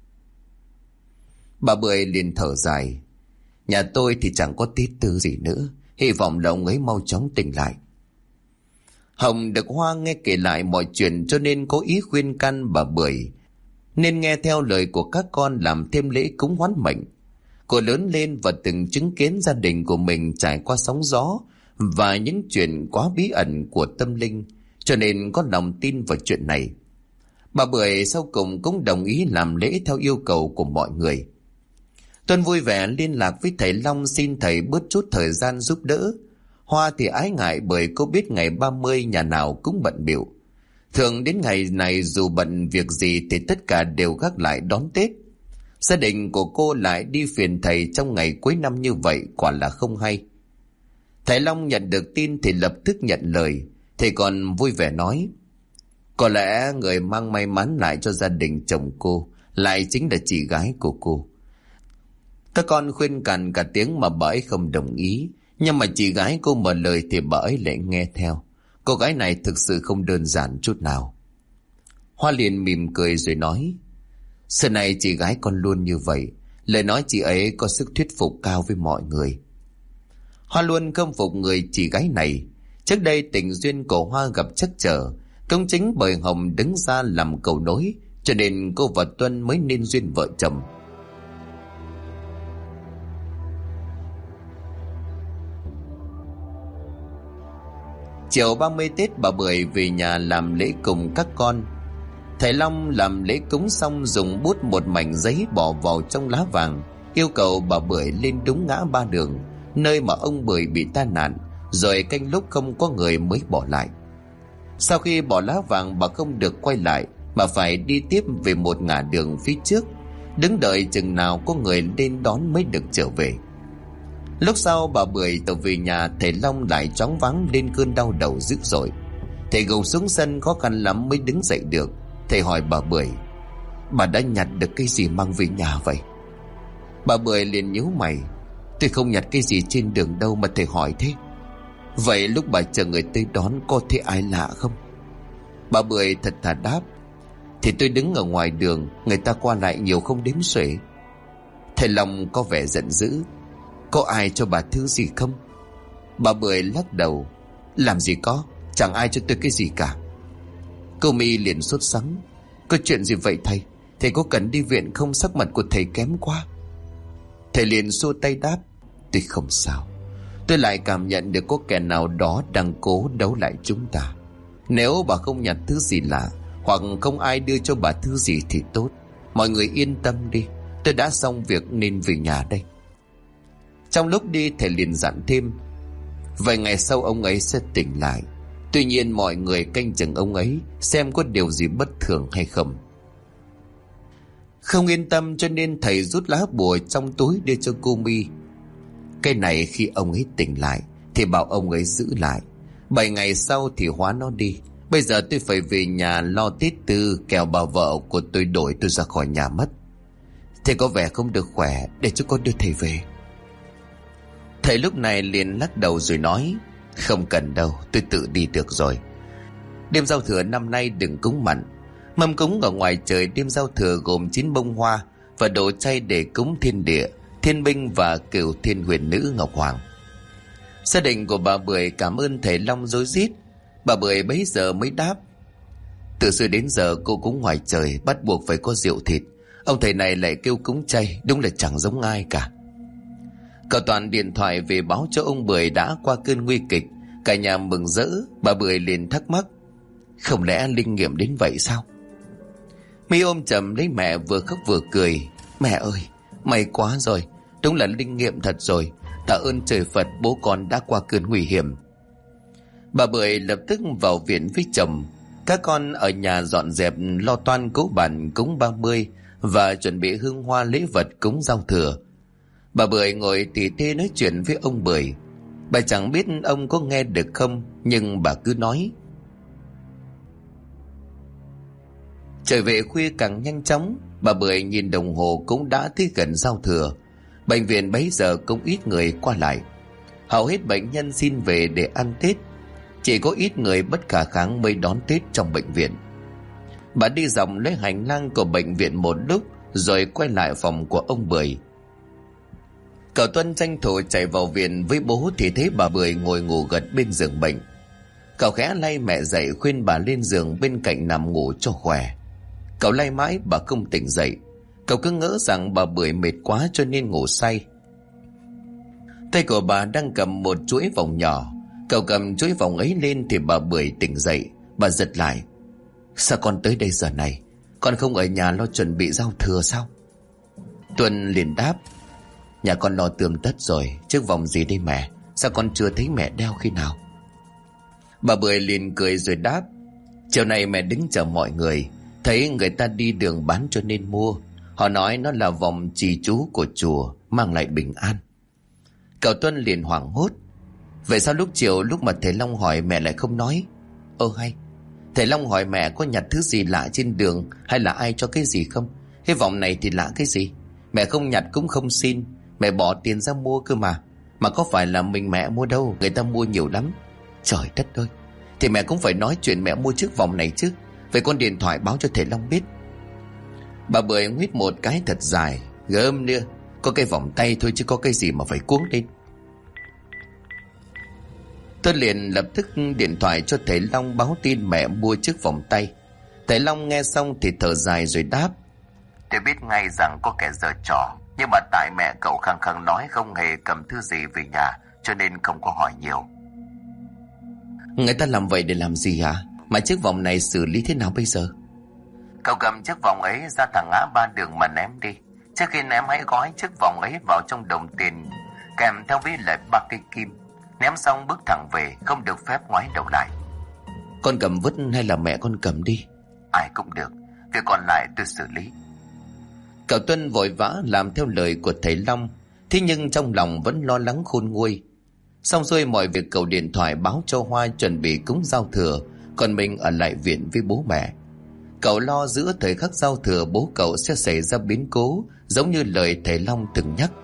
Bà Bưởi liền thở dài. Nhà tôi thì chẳng có Tết tư gì nữa. Hy vọng là ông ấy mau chóng tỉnh lại. Hồng được Hoa nghe kể lại mọi chuyện cho nên cố ý khuyên can bà Bưởi nên nghe theo lời của các con làm thêm lễ cúng hoán mệnh. Cô lớn lên và từng chứng kiến gia đình của mình trải qua sóng gió và những chuyện quá bí ẩn của tâm linh, cho nên có lòng tin vào chuyện này. Bà Bưởi sau cùng cũng đồng ý làm lễ theo yêu cầu của mọi người. Tuân vui vẻ liên lạc với thầy Long xin thầy bớt chút thời gian giúp đỡ. Hoa thì ái ngại bởi cô biết ngày 30 nhà nào cũng bận bịu. Thường đến ngày này dù bận việc gì thì tất cả đều gác lại đón Tết. Gia đình của cô lại đi phiền thầy trong ngày cuối năm như vậy quả là không hay. Thầy Long nhận được tin thì lập tức nhận lời. Thầy còn vui vẻ nói, có lẽ người mang may mắn lại cho gia đình chồng cô lại chính là chị gái của cô. Các con khuyên cằn cả tiếng mà bà ấy không đồng ý, nhưng mà chị gái cô mở lời thì bà ấy lại nghe theo. Cô gái này thực sự không đơn giản chút nào. Hoa liền mỉm cười rồi nói, xưa này chị gái con luôn như vậy. Lời nói chị ấy có sức thuyết phục cao với mọi người. Hoa luôn khâm phục người chị gái này. Trước đây tình duyên của Hoa gặp trắc trở, công chính bởi Hồng đứng ra làm cầu nối, cho nên cô và Tuân mới nên duyên vợ chồng. Chiều 30 Tết bà Bưởi về nhà làm lễ cùng các con. Thầy Long làm lễ cúng xong dùng bút một mảnh giấy bỏ vào trong lá vàng, yêu cầu bà Bưởi lên đúng ngã ba đường, nơi mà ông Bưởi bị tai nạn, rồi canh lúc không có người mới bỏ lại. Sau khi bỏ lá vàng bà không được quay lại mà phải đi tiếp về một ngã đường phía trước, đứng đợi chừng nào có người lên đón mới được trở về. Lúc sau bà Bưởi tàu về nhà, thầy Long lại choáng váng lên cơn đau đầu dữ dội. Thầy gục xuống sân khó khăn lắm mới đứng dậy được. Thầy hỏi bà Bưởi, bà đã nhặt được cái gì mang về nhà vậy? Bà Bưởi liền nhíu mày, tôi không nhặt cái gì trên đường đâu mà thầy hỏi thế. Vậy lúc bà chờ người tới đón có thấy ai lạ không? Bà Bưởi thật thà đáp, thì tôi đứng ở ngoài đường, người ta qua lại nhiều không đếm xuể. Thầy Long có vẻ giận dữ, có ai cho bà thứ gì không? Bà Bưởi lắc đầu, làm gì có, chẳng ai cho tôi cái gì cả. Cô My liền sốt sắng, có chuyện gì vậy thầy? Thầy có cần đi viện không? Sắc mặt của thầy kém quá. Thầy liền xua tay đáp, tôi không sao. Tôi lại cảm nhận được có kẻ nào đó đang cố đấu lại chúng ta. Nếu bà không nhặt thứ gì lạ, hoặc không ai đưa cho bà thứ gì thì tốt. Mọi người yên tâm đi, tôi đã xong việc nên về nhà đây. Trong lúc đi thầy liền dặn thêm, vài ngày sau ông ấy sẽ tỉnh lại. Tuy nhiên mọi người canh chừng ông ấy, xem có điều gì bất thường hay không. Không yên tâm cho nên thầy rút lá bùa trong túi đưa cho cô My. Cái này khi ông ấy tỉnh lại thì bảo ông ấy giữ lại, 7 ngày sau thì hóa nó đi. Bây giờ tôi phải về nhà lo Tết tư, kẻo bà vợ của tôi đuổi tôi ra khỏi nhà mất. Thầy có vẻ không được khỏe, để cho con đưa thầy về. Thầy lúc này liền lắc đầu rồi nói, không cần đâu, tôi tự đi được rồi. Đêm giao thừa năm nay đừng cúng mặn. Mâm cúng ở ngoài trời đêm giao thừa gồm 9 bông hoa và đồ chay để cúng thiên địa, thiên binh và cửu thiên huyền nữ Ngọc Hoàng. Gia đình của bà Bưởi cảm ơn thầy Long rối rít. Bà Bưởi bấy giờ mới đáp, Từ xưa đến giờ cô cúng ngoài trời bắt buộc phải có rượu thịt. Ông thầy này lại kêu cúng chay, đúng là chẳng giống ai cả. Cậu Toàn điện thoại về báo cho ông Bưởi đã qua cơn nguy kịch. Cả nhà mừng rỡ. Bà Bưởi liền thắc mắc, không lẽ linh nghiệm đến vậy sao? My ôm chầm lấy mẹ, vừa khóc vừa cười. Mẹ ơi, may quá rồi, đúng là linh nghiệm thật rồi. Tạ ơn trời Phật, bố con đã qua cơn nguy hiểm. Bà Bưởi lập tức vào viện với chồng. Các con ở nhà dọn dẹp lo toan cỗ bàn cúng 30 và chuẩn bị hương hoa lễ vật cúng giao thừa. Bà Bưởi ngồi tỉ tê nói chuyện với ông Bưởi. Bà chẳng biết ông có nghe được không, nhưng bà cứ nói. Trời về khuya càng nhanh chóng. Bà Bưởi nhìn đồng hồ cũng đã tới gần giao thừa. Bệnh viện bấy giờ cũng ít người qua lại. Hầu hết bệnh nhân xin về để ăn Tết. Chỉ có ít người bất khả kháng mới đón Tết trong bệnh viện. Bà đi dòng lấy hành lang của bệnh viện một lúc, rồi quay lại phòng của ông Bưởi. Cậu Tuân tranh thủ chạy vào viện với bố thì thấy bà Bưởi ngồi ngủ gật bên giường bệnh. Cậu khẽ lay mẹ dậy, khuyên bà lên giường bên cạnh nằm ngủ cho khỏe. Cậu lay mãi bà không tỉnh dậy. Cậu cứ ngỡ rằng bà Bưởi mệt quá cho nên ngủ say. Tay của bà đang cầm một chuỗi vòng nhỏ. Cậu cầm chuỗi vòng ấy lên thì bà Bưởi tỉnh dậy. Bà giật lại. Sao con tới đây giờ này? Con không ở nhà lo chuẩn bị giao thừa sao? Tuân liền đáp. Nhà con lo tươm tất rồi. Chiếc vòng gì đây mẹ? Sao con chưa thấy mẹ đeo khi nào? Bà Bưởi liền cười rồi đáp. Chiều nay mẹ đứng chờ mọi người, thấy người ta đi đường bán cho nên mua. Họ nói nó là vòng trì chú của chùa, mang lại bình an. Cậu Tuân liền hoảng hốt. Vậy sao lúc chiều lúc mà thầy Long hỏi mẹ lại không nói? Hay, thầy Long hỏi mẹ có nhặt thứ gì lạ trên đường hay là ai cho cái gì không? Cái vòng này thì lạ cái gì? Mẹ không nhặt cũng không xin, mẹ bỏ tiền ra mua cơ mà. Mà có phải là mình mẹ mua đâu, người ta mua nhiều lắm. Trời đất ơi, thì mẹ cũng phải nói chuyện mẹ mua chiếc vòng này chứ. Vậy con điện thoại báo cho thầy Long biết. Bà Bưởi nguyết một cái thật dài. Gớm nữa, có cái vòng tay thôi chứ có cái gì mà phải cuống lên. Tôi liền lập tức điện thoại cho thầy Long báo tin mẹ mua chiếc vòng tay. Thầy Long nghe xong thì thở dài rồi đáp. Tôi biết ngay rằng có kẻ giở trò, nhưng mà tại mẹ cậu khăng khăng nói không hề cầm thứ gì về nhà, cho nên không có hỏi nhiều. Người ta làm vậy để làm gì hả? Mà chiếc vòng này xử lý thế nào bây giờ? Cậu cầm chiếc vòng ấy ra thẳng ngã ba đường mà ném đi. Trước khi ném hãy gói chiếc vòng ấy vào trong đồng tiền, kèm theo với lại 3 cây kim. Ném xong bước thẳng về, không được phép ngoái đầu lại. Con cầm vứt hay là mẹ con cầm đi? Ai cũng được, việc còn lại tôi xử lý. Cậu Tuân vội vã làm theo lời của thầy Long, thế nhưng trong lòng vẫn lo lắng khôn nguôi. Xong xuôi mọi việc, cậu điện thoại báo cho Hoa chuẩn bị cúng giao thừa, còn mình ở lại viện với bố mẹ. Cậu lo giữa thời khắc giao thừa bố cậu sẽ xảy ra biến cố, giống như lời thầy Long từng nhắc.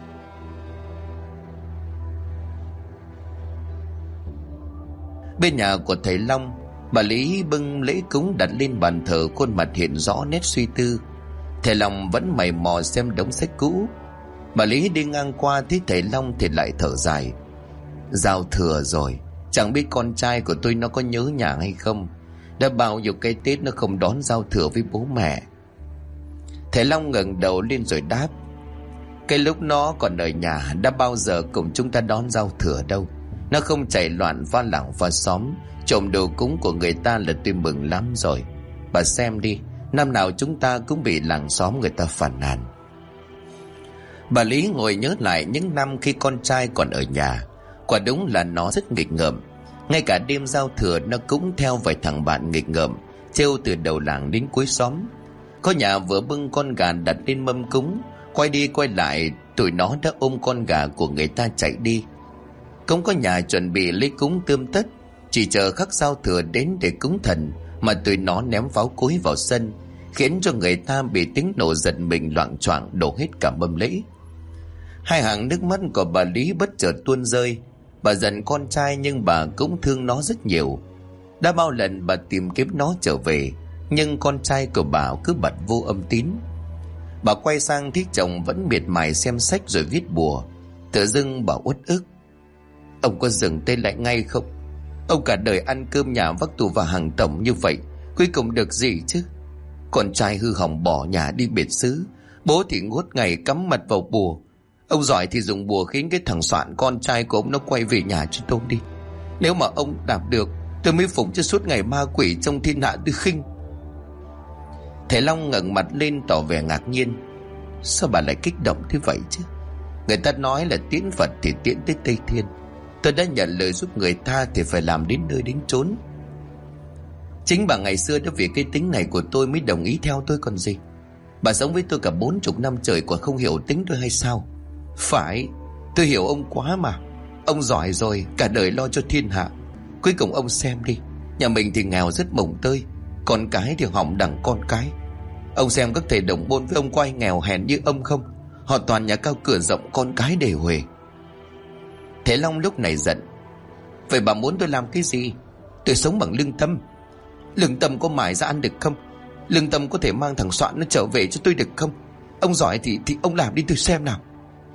Bên nhà của thầy Long, bà Lý bưng lễ cúng đặt lên bàn thờ, khuôn mặt hiện rõ nét suy tư. Thầy Long vẫn mày mò xem đống sách cũ. Bà Lý đi ngang qua thấy thầy Long thì lại thở dài. Giao thừa rồi, chẳng biết con trai của tôi nó có nhớ nhà hay không. Đã bao nhiêu cái Tết nó không đón giao thừa với bố mẹ. Thầy Long ngẩng đầu lên rồi đáp. Cái lúc nó còn ở nhà đã bao giờ cùng chúng ta đón giao thừa đâu. Nó không chạy loạn pha làng pha xóm, trộm đồ cúng của người ta là tôi mừng lắm rồi. Bà xem đi, năm nào chúng ta cũng bị làng xóm người ta phàn nàn. Bà Lý ngồi nhớ lại những năm khi con trai còn ở nhà. Quả đúng là nó rất nghịch ngợm. Ngay cả đêm giao thừa nó cũng theo vài thằng bạn nghịch ngợm, trêu từ đầu làng đến cuối xóm. Có nhà vừa bưng con gà đặt lên mâm cúng, quay đi quay lại tụi nó đã ôm con gà của người ta chạy đi. Cũng có nhà chuẩn bị lấy cúng tươm tất, chỉ chờ khắc giao thừa đến để cúng thần mà tụi nó ném pháo cối vào sân, khiến cho người ta bị tiếng nổ giật mình loạng choạng đổ hết cả mâm lễ. Hai hàng nước mắt của bà Lý bất chợt tuôn rơi. Bà giận con trai nhưng bà cũng thương nó rất nhiều. Đã bao lần bà tìm kiếm nó trở về, nhưng con trai của bà cứ bật vô âm tín. Bà quay sang thấy chồng vẫn miệt mài xem sách rồi viết bùa. Tự dưng bà uất ức. Ông có dừng tay lại ngay không? Ông cả đời ăn cơm nhà vác tù và hàng tổng như vậy Cuối cùng được gì chứ? Con trai hư hỏng bỏ nhà đi biệt xứ, bố thì ngút ngày cắm mặt vào bùa. Ông giỏi thì dùng bùa khiến cái thằng Soạn con trai của ông nó quay về nhà cho tôi đi. Nếu mà ông làm được, tôi mới phụng cho suốt ngày ma quỷ trong thiên hạ tôi khinh. Thầy Long ngẩng mặt lên tỏ vẻ ngạc nhiên. Sao bà lại kích động thế vậy chứ? Người ta nói là tiễn Phật thì tiễn tới Tây Thiên. Tôi đã nhận lời giúp người ta thì phải làm đến nơi đến chốn. Chính bà ngày xưa đã vì cái tính này của tôi mới đồng ý theo tôi còn gì. Bà sống với tôi cả 40 năm trời còn không hiểu tính tôi hay sao? Phải, tôi hiểu ông quá mà. Ông giỏi rồi, cả đời lo cho thiên hạ. Cuối cùng ông xem đi, nhà mình thì nghèo rất mồng tơi, con cái thì hỏng đằng con cái. Ông xem các thầy đồng môn với ông có ai nghèo hèn như ông không? Họ toàn nhà cao cửa rộng, con cái đều huề. Thế Long lúc này giận. Vậy bà muốn tôi làm cái gì? Tôi sống bằng lương tâm. Lương tâm có mài ra ăn được không? Lương tâm có thể mang thằng Soạn nó trở về cho tôi được không? Ông giỏi thì ông làm đi tôi xem nào.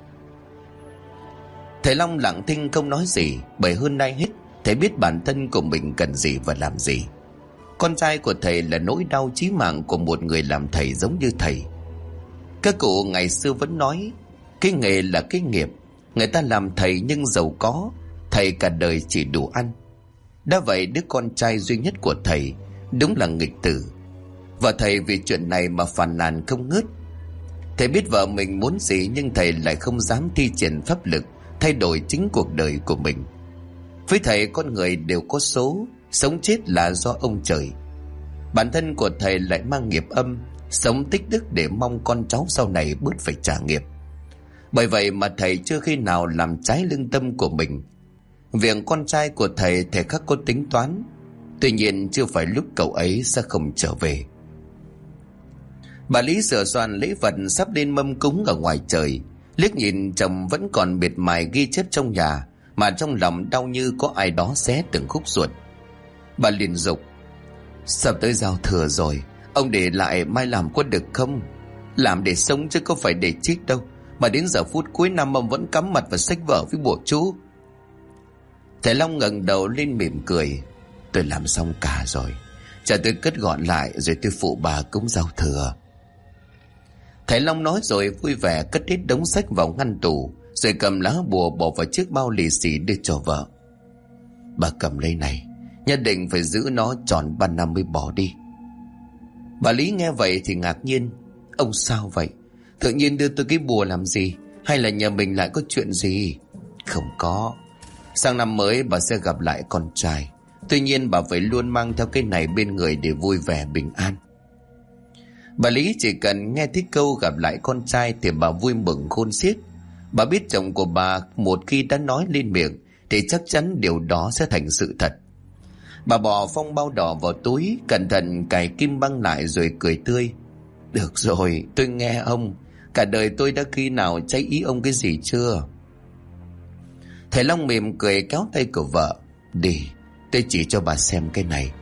Thầy Long lặng thinh không nói gì, bởi hơn nay hết thầy biết bản thân của mình cần gì và làm gì. Con trai của thầy là nỗi đau chí mạng của một người làm thầy giống như thầy. Các cụ ngày xưa vẫn nói, cái nghề là cái nghiệp. Người ta làm thầy nhưng giàu có, thầy cả đời chỉ đủ ăn. Đã vậy đứa con trai duy nhất của thầy đúng là nghịch tử. Và thầy vì chuyện này mà phàn nàn không ngớt. Thầy biết vợ mình muốn gì, nhưng thầy lại không dám thi triển pháp lực thay đổi chính cuộc đời của mình. Với thầy, con người đều có số, sống chết là do ông trời. Bản thân của thầy lại mang nghiệp âm, sống tích đức để mong con cháu sau này bớt phải trả nghiệp. Bởi vậy mà thầy chưa khi nào làm trái lương tâm của mình. Việc con trai của thầy khắc có tính toán. Tuy nhiên chưa phải lúc cậu ấy sẽ không trở về. Bà Lý sửa soạn lễ vật sắp lên mâm cúng ở ngoài trời, liếc nhìn chồng vẫn còn miệt mài ghi chép trong nhà, mà trong lòng đau như có ai đó xé từng khúc ruột. Bà liền dục: sắp tới giao thừa rồi, ông để lại mai làm có được không? Làm để sống chứ có phải để chết đâu, mà đến giờ phút cuối năm ông vẫn cắm mặt vào sách vở với bùa chú. Thầy Long ngẩng đầu lên mỉm cười: tôi làm xong cả rồi, chờ tôi cất gọn lại rồi tôi phụ bà cúng giao thừa. Thầy Long nói rồi vui vẻ cất hết đống sách vào ngăn tủ, rồi cầm lá bùa bỏ vào chiếc bao lì xì đưa cho vợ. Bà cầm lấy này, nhất định phải giữ nó tròn 3 năm mới bỏ đi. Bà Lý nghe vậy thì ngạc nhiên: ông sao vậy? Tự nhiên đưa tôi cái bùa làm gì? Hay là nhà mình lại có chuyện gì? Không có, sang năm mới bà sẽ gặp lại con trai. Tuy nhiên bà phải luôn mang theo cái này bên người để vui vẻ bình an. Bà Lý chỉ cần nghe thấy câu gặp lại con trai thì bà vui mừng khôn xiết. Bà biết chồng của bà một khi đã nói lên miệng thì chắc chắn điều đó sẽ thành sự thật. Bà bỏ phong bao đỏ vào túi, cẩn thận cài kim băng lại rồi cười tươi: được rồi, tôi nghe ông. Cả đời tôi đã khi nào cháy ý ông cái gì chưa? Thầy Long mỉm cười kéo tay của vợ: đi, tôi chỉ cho bà xem cái này.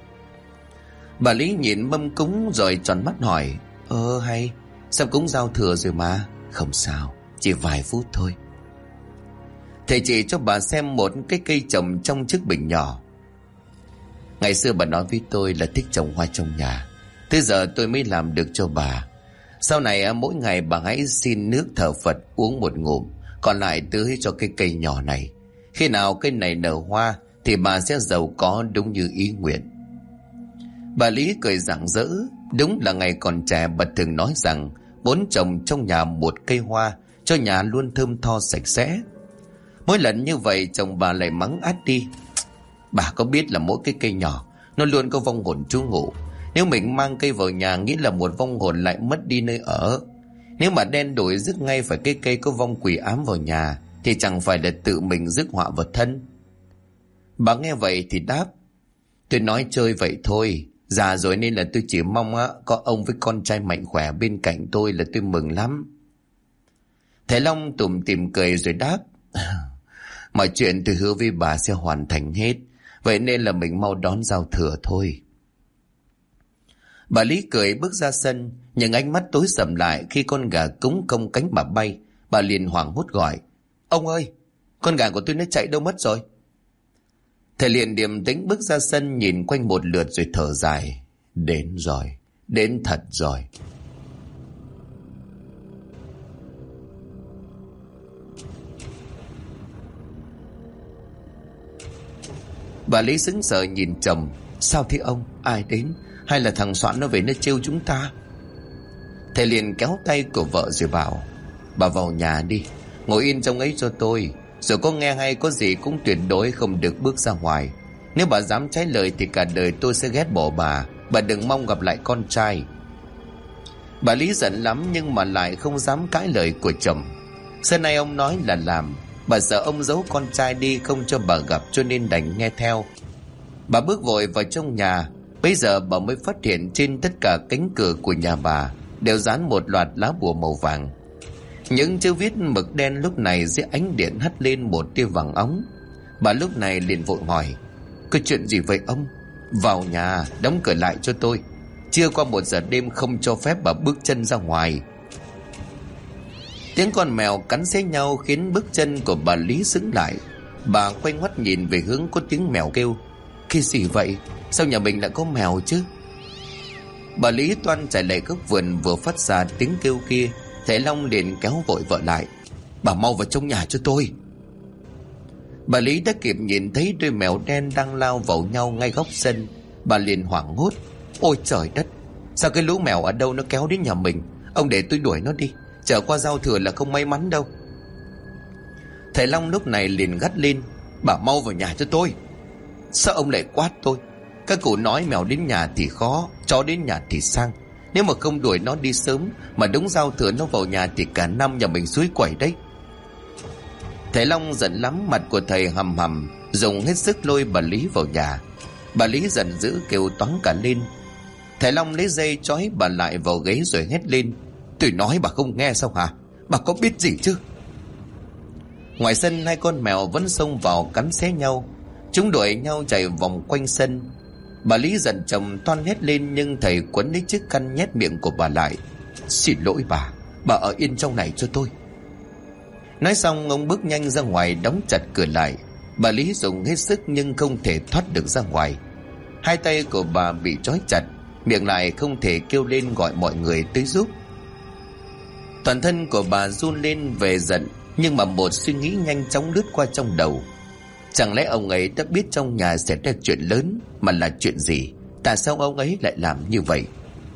Bà Lý nhìn mâm cúng rồi tròn mắt hỏi: hay, sắp cúng giao thừa rồi mà. Không sao, chỉ vài phút thôi. Thầy chỉ cho bà xem một cái cây trồng trong chiếc bình nhỏ. Ngày xưa bà nói với tôi là thích trồng hoa trong nhà, thế giờ tôi mới làm được cho bà. Sau này mỗi ngày bà hãy xin nước thờ Phật uống một ngụm, còn lại tưới cho cái cây nhỏ này. Khi nào cây này nở hoa thì bà sẽ giàu có đúng như ý nguyện. Bà Lý cười rạng rỡ. Đúng là ngày còn trẻ bà thường nói rằng muốn trồng trong nhà một cây hoa cho nhà luôn thơm tho sạch sẽ. Mỗi lần như vậy chồng bà lại mắng át đi: bà có biết là mỗi cái cây nhỏ nó luôn có vong hồn trú ngụ. Nếu mình mang cây vào nhà nghĩ là một vong hồn lại mất đi nơi ở. Nếu mà đen đuổi rước ngay phải cái cây có vong quỷ ám vào nhà thì chẳng phải là tự mình rước họa vào thân. Bà nghe vậy thì đáp: tôi nói chơi vậy thôi, già rồi nên là tôi chỉ mong có ông với con trai mạnh khỏe bên cạnh tôi là tôi mừng lắm. Thầy Long tủm tỉm cười rồi đáp: mọi chuyện tôi hứa với bà sẽ hoàn thành hết, vậy nên là mình mau đón giao thừa thôi. Bà Lý cười bước ra sân, nhưng ánh mắt tối sầm lại khi con gà cúng công cánh mà bay. Bà liền hoảng hốt gọi: ông ơi, con gà của tôi nó chạy đâu mất rồi? Thầy liền điềm tĩnh bước ra sân nhìn quanh một lượt rồi thở dài: Đến rồi, đến thật rồi. Bà Lý sững sờ nhìn chồng. Sao thế ông? Ai đến? Hay là thằng Soạn nó về nó trêu chúng ta? Thầy liền kéo tay của vợ rồi bảo: bà vào nhà đi, ngồi yên trong ấy cho tôi. Rồi có nghe hay có gì cũng tuyệt đối không được bước ra ngoài. Nếu bà dám trái lời thì cả đời tôi sẽ ghét bỏ bà. Bà đừng mong gặp lại con trai. Bà Lý giận lắm nhưng mà lại không dám cãi lời của chồng. Xưa nay ông nói là làm. Bà sợ ông giấu con trai đi không cho bà gặp, cho nên đành nghe theo. Bà bước vội vào trong nhà. Bây giờ bà mới phát hiện trên tất cả cánh cửa của nhà bà đều dán một loạt lá bùa màu vàng. Những chữ viết mực đen lúc này dưới ánh điện hắt lên một tia vàng óng. Bà lúc này liền vội hỏi: có chuyện gì vậy ông? Vào nhà đóng cửa lại cho tôi. Chưa qua 1 giờ đêm không cho phép bà bước chân ra ngoài. Tiếng con mèo cắn xé nhau khiến bước chân của bà Lý sững lại. Bà quay ngoắt nhìn về hướng có tiếng mèo kêu. Cái gì vậy? Sao nhà mình lại có mèo chứ? Bà Lý toan chạy lại góc vườn vừa phát ra tiếng kêu kia. Thầy Long liền kéo vội vợ lại: bà mau vào trong nhà cho tôi. Bà Lý đã kịp nhìn thấy đôi mèo đen đang lao vào nhau ngay góc sân. Bà liền hoảng hốt: ôi trời đất, sao cái lũ mèo ở đâu nó kéo đến nhà mình? Ông để tôi đuổi nó đi, trở qua giao thừa là không may mắn đâu. Thầy Long lúc này liền gắt lên: bà mau vào nhà cho tôi. Sao ông lại quát tôi? Các cụ nói mèo đến nhà thì khó, chó đến nhà thì sang. Nếu mà không đuổi nó đi sớm mà đúng giao thừa nó vào nhà thì cả năm nhà mình suối quẩy đấy. Thầy Long giận lắm, mặt của thầy hầm hầm, dùng hết sức lôi bà Lý vào nhà. Bà Lý giận dữ kêu toáng cả lên. Thầy Long lấy dây trói bà lại vào ghế rồi hét lên: tôi nói bà không nghe sao hả? Bà có biết gì chứ? Ngoài sân 2 con mèo vẫn xông vào cắn xé nhau. Chúng đuổi nhau chạy vòng quanh sân. Bà Lý giận chồng toan hét lên nhưng thầy quấn lấy chiếc khăn nhét miệng của bà lại. Xin lỗi bà ở yên trong này cho tôi. Nói xong ông bước nhanh ra ngoài đóng chặt cửa lại. Bà Lý dùng hết sức nhưng không thể thoát được ra ngoài. 2 tay của bà bị trói chặt, miệng lại không thể kêu lên gọi mọi người tới giúp. Toàn thân của bà run lên về giận, nhưng mà một suy nghĩ nhanh chóng lướt qua trong đầu. Chẳng lẽ ông ấy đã biết trong nhà xảy ra chuyện lớn? Mà là chuyện gì? Tại sao ông ấy lại làm như vậy?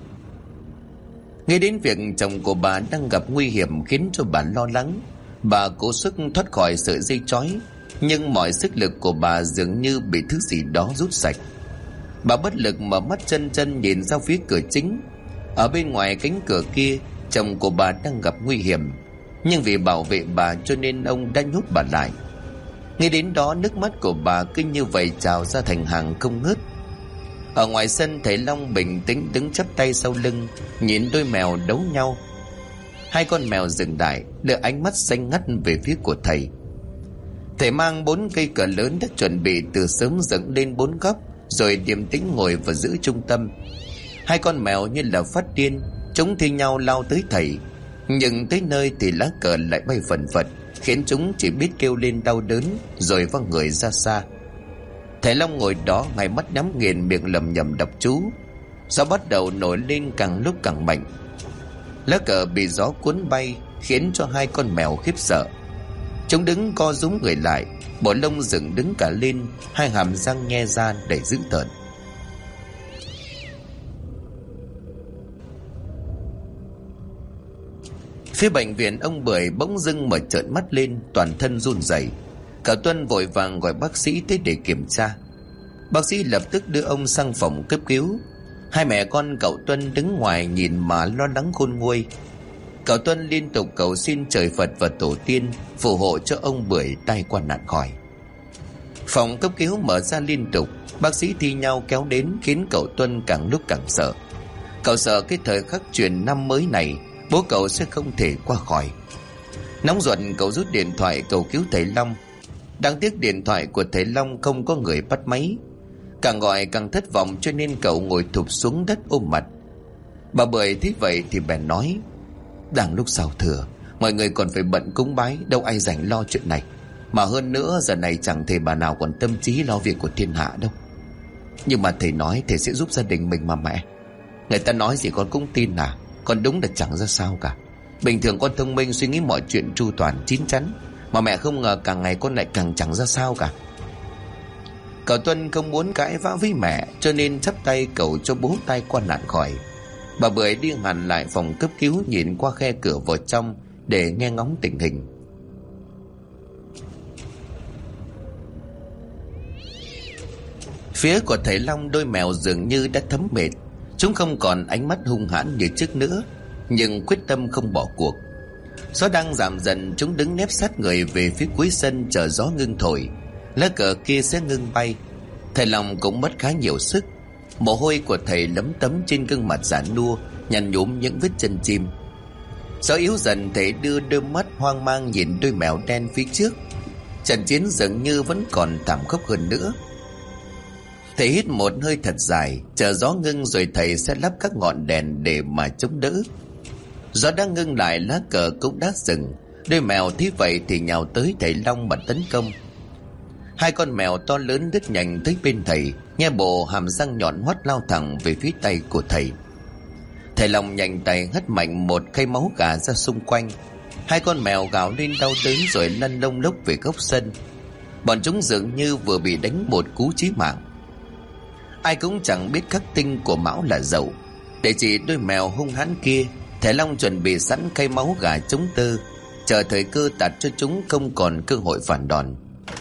Nghĩ đến việc chồng của bà đang gặp nguy hiểm khiến cho bà lo lắng. Bà cố sức thoát khỏi sợi dây trói, nhưng mọi sức lực của bà dường như bị thứ gì đó rút sạch. Bà bất lực mở mắt chân nhìn ra phía cửa chính. Ở bên ngoài cánh cửa kia, chồng của bà đang gặp nguy hiểm, nhưng vì bảo vệ bà cho nên ông đã nhốt bà lại. Nghe đến đó, nước mắt của bà cứ như vậy trào ra thành hàng không ngớt. Ở ngoài sân, thầy Long bình tĩnh đứng chắp tay sau lưng, nhìn đôi mèo đấu nhau. 2 con mèo dừng lại, đưa ánh mắt xanh ngắt về phía của thầy. Thầy mang 4 cây cờ lớn đã chuẩn bị từ sớm dựng lên 4 góc, rồi điềm tĩnh ngồi vào giữa trung tâm. 2 con mèo như là phát điên, chúng thi nhau lao tới thầy. Nhưng tới nơi thì lá cờ lại bay phần phật, khiến chúng chỉ biết kêu lên đau đớn rồi văng người ra xa. Thầy Long ngồi đó, hai mắt nhắm nghiền, miệng lẩm nhẩm đọc chú. Gió bắt đầu nổi lên càng lúc càng mạnh. Lá cờ bị gió cuốn bay khiến cho 2 con mèo khiếp sợ. Chúng đứng co rúm người lại, bộ lông dựng đứng cả lên, 2 hàm răng nhe ra đầy dữ tợn. Phía bệnh viện, ông Bưởi bỗng dưng mở trợn mắt lên, toàn thân run rẩy. Cậu Tuân vội vàng gọi bác sĩ tới để kiểm tra. Bác sĩ lập tức đưa ông sang phòng cấp cứu. 2 mẹ con cậu Tuân đứng ngoài nhìn mà lo lắng khôn nguôi. Cậu Tuân liên tục cầu xin trời Phật và tổ tiên phù hộ cho ông Bưởi tai qua nạn khỏi. Phòng cấp cứu mở ra liên tục, bác sĩ thi nhau kéo đến khiến cậu Tuân càng lúc càng sợ. Cậu sợ cái thời khắc chuyển năm mới này bố cậu sẽ không thể qua khỏi. Nóng ruột, cậu rút điện thoại cầu cứu thầy Long. Đáng tiếc điện thoại của thầy Long không có người bắt máy. Càng gọi càng thất vọng cho nên cậu ngồi thụp xuống đất ôm mặt. Bà Bưởi thấy vậy thì bèn nói: đang lúc giao thừa, mọi người còn phải bận cúng bái, đâu ai rảnh lo chuyện này. Mà hơn nữa giờ này chẳng thể bà nào còn tâm trí lo việc của thiên hạ đâu. Nhưng mà thầy nói thầy sẽ giúp gia đình mình mà mẹ. Người ta nói gì con cũng tin à? Con đúng là chẳng ra sao cả. Bình thường con thông minh, suy nghĩ mọi chuyện chu toàn chín chắn, mà mẹ không ngờ càng ngày con lại càng chẳng ra sao cả. Cậu Tuân không muốn cãi vã với mẹ, cho nên chắp tay cầu cho bố tai qua nạn khỏi. Bà Bưởi đi hẳn lại phòng cấp cứu, nhìn qua khe cửa vào trong để nghe ngóng tình hình. Phía của thầy Long, đôi mèo dường như đã thấm mệt. Chúng không còn ánh mắt hung hãn như trước nữa, nhưng quyết tâm không bỏ cuộc. Gió đang giảm dần, chúng đứng nép sát người về phía cuối sân chờ gió ngưng thổi, lá cờ kia sẽ ngưng bay. Thầy Long cũng mất khá nhiều sức. Mồ hôi của thầy lấm tấm trên gương mặt già nua, nhăn nhúm những vết chân chim. Gió yếu dần, thầy đưa đôi mắt hoang mang nhìn đôi mèo đen phía trước. Trận chiến dường như vẫn còn thảm khốc hơn nữa. Thầy hít một hơi thật dài, chờ gió ngưng rồi thầy sẽ lắp các ngọn đèn để mà chống đỡ. Gió đã ngưng lại, lá cờ cũng đã dừng. Đôi mèo thấy vậy thì nhào tới thầy Long mà tấn công. Hai con mèo to lớn đứt nhanh tới bên thầy, nhe bộ hàm răng nhọn hoắt lao thẳng về phía tay của thầy. Thầy Long nhanh tay hất mạnh một khay máu gà ra xung quanh. Hai con mèo gào lên đau đớn rồi lăn lông lốc về góc sân. Bọn chúng dường như vừa bị đánh một cú chí mạng. Ai cũng chẳng biết khắc tinh của Mão là dậu. Để chỉ đôi mèo hung hãn kia, thầy Long chuẩn bị sẵn khay máu gà chống tơ, chờ thời cơ tạt cho chúng không còn cơ hội phản đòn.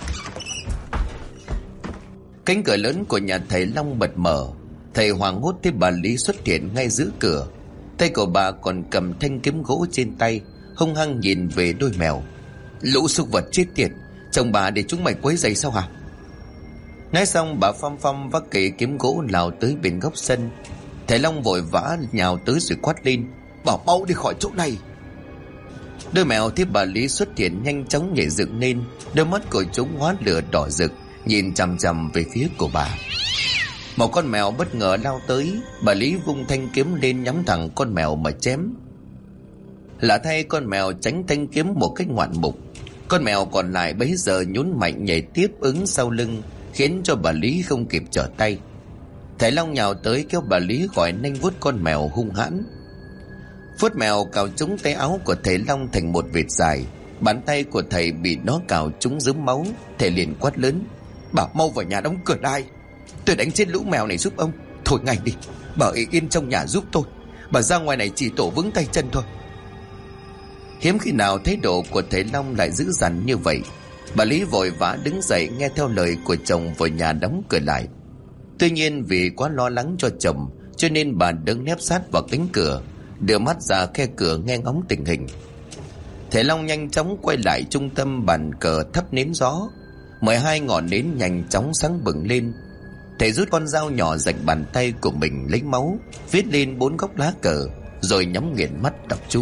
Cánh cửa lớn của nhà thầy Long bật mở. Thầy hoảng hốt thấy bà Lý xuất hiện ngay giữa cửa. Tay của bà còn cầm thanh kiếm gỗ trên tay, hung hăng nhìn về đôi mèo. Lũ súc vật chết tiệt, chồng bà để chúng mày quấy rầy sao hả? Nói xong bà phăm phăm vác cây kiếm gỗ lao tới bên góc sân. Thầy Long vội vã nhào tới rồi quát lên: "Bảo mau đi khỏi chỗ này!" Đôi mèo thấy bà Lý xuất hiện nhanh chóng nhảy dựng lên, đôi mắt của chúng hóa lửa đỏ rực, nhìn chằm chằm về phía của bà. Một con mèo bất ngờ lao tới, bà Lý vung thanh kiếm lên nhắm thẳng con mèo mà chém. Lạ thay, con mèo tránh thanh kiếm một cách ngoạn mục. Con mèo còn lại bấy giờ nhún mạnh nhảy tiếp ứng sau lưng, khiến cho bà Lý không kịp trở tay. Thầy Long nhào tới kéo bà Lý khỏi nanh vuốt con mèo hung hãn. Vuốt mèo cào trúng tay áo của thầy Long thành một vệt dài. Bàn tay của thầy bị nó cào trúng rớm máu. Thầy liền quát lớn: "Bảo mau vào nhà đóng cửa lại. Tôi đánh chết lũ mèo này giúp ông. Thôi ngay đi, bà ấy yên trong nhà giúp tôi. Bà ra ngoài này chỉ tổ vững tay chân thôi." Hiếm khi nào thái độ của thầy Long lại dữ dằn như vậy. Bà Lý vội vã đứng dậy nghe theo lời của chồng vào nhà đóng cửa lại. Tuy nhiên vì quá lo lắng cho chồng, cho nên bà đứng nép sát vào cánh cửa, đưa mắt ra khe cửa nghe ngóng tình hình. Thầy Long nhanh chóng quay lại trung tâm bàn cờ thắp nến gió. 12 ngọn nến nhanh chóng sáng bừng lên. Thầy rút con dao nhỏ rạch bàn tay của mình lấy máu, viết lên 4 góc lá cờ, rồi nhắm nghiền mắt đọc chú.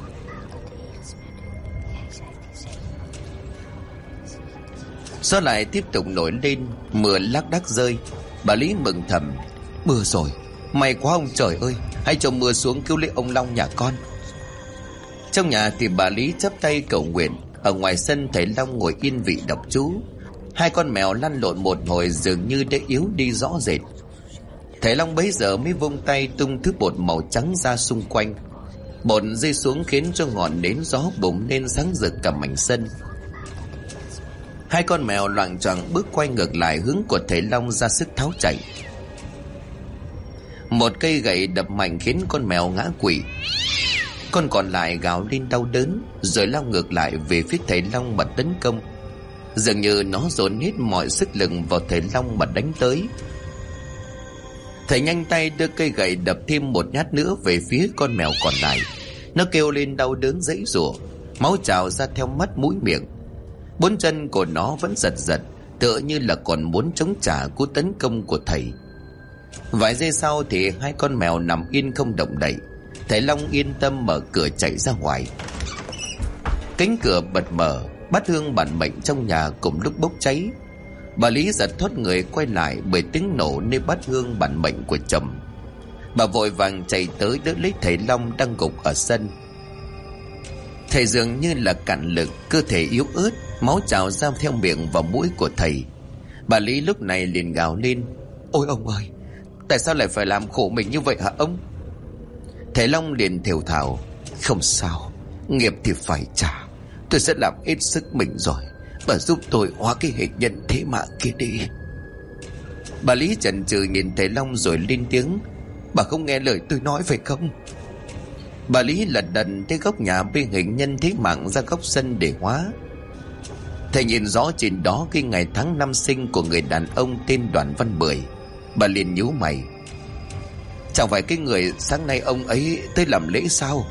Gió lại tiếp tục nổi lên, mưa lác đác rơi. Bà Lý mừng thầm: "Mưa rồi, may quá ông trời ơi, hãy cho mưa xuống cứu lấy ông Long nhà con." Trong nhà thì bà Lý chắp tay cầu nguyện. Ở ngoài sân, thầy Long ngồi yên vị đọc chú. Hai con mèo lăn lộn một hồi dường như đã yếu đi rõ rệt. Thầy Long bấy giờ mới vung tay tung thứ bột màu trắng ra xung quanh. Bột rơi xuống khiến cho ngọn nến gió bùng lên sáng rực cả mảnh sân. Hai con mèo loạng choạng bước quay ngược lại hướng của thầy Long, ra sức tháo chạy. Một cây gậy đập mạnh khiến con mèo ngã quỵ. Con còn lại gào lên đau đớn, rồi lao ngược lại về phía thầy Long mà tấn công. Dường như nó dồn hết mọi sức lực vào thầy Long mà đánh tới. Thầy nhanh tay đưa cây gậy đập thêm một nhát nữa về phía con mèo còn lại. Nó kêu lên đau đớn giãy giụa, máu trào ra theo mắt mũi miệng. 4 chân của nó vẫn giật giật, tựa như là còn muốn chống trả cú tấn công của thầy. Vài giây sau thì hai con mèo nằm yên không động đậy. Thầy Long yên tâm mở cửa chạy ra ngoài. Cánh cửa bật mở, bát hương bản mệnh trong nhà cùng lúc bốc cháy. Bà Lý giật thoát người quay lại bởi tiếng nổ nơi bát hương bản mệnh của chồng. Bà vội vàng chạy tới đỡ lấy thầy Long đang gục ở sân. Thầy dường như là cạn lực, cơ thể yếu ớt, máu trào ra theo miệng và mũi của thầy. Bà Lý lúc này liền gào lên: Ôi ông ơi, tại sao lại phải làm khổ mình như vậy hả ông? Thầy Long liền thều thào: Không sao, nghiệp thì phải trả. Tôi sẽ làm hết sức mình rồi. Bà giúp tôi hóa cái hình nhân thế mạng kia đi. Bà Lý chần chừ nhìn thầy Long rồi lên tiếng: Bà không nghe lời tôi nói phải không? Bà Lý lật đật tới góc nhà bê hình nhân thế mạng ra góc sân để hóa. Thầy nhìn rõ trên đó cái ngày tháng năm sinh của người đàn ông tên Đoàn Văn Bưởi. Bà liền nhíu mày: Chẳng phải cái người sáng nay ông ấy tới làm lễ sao?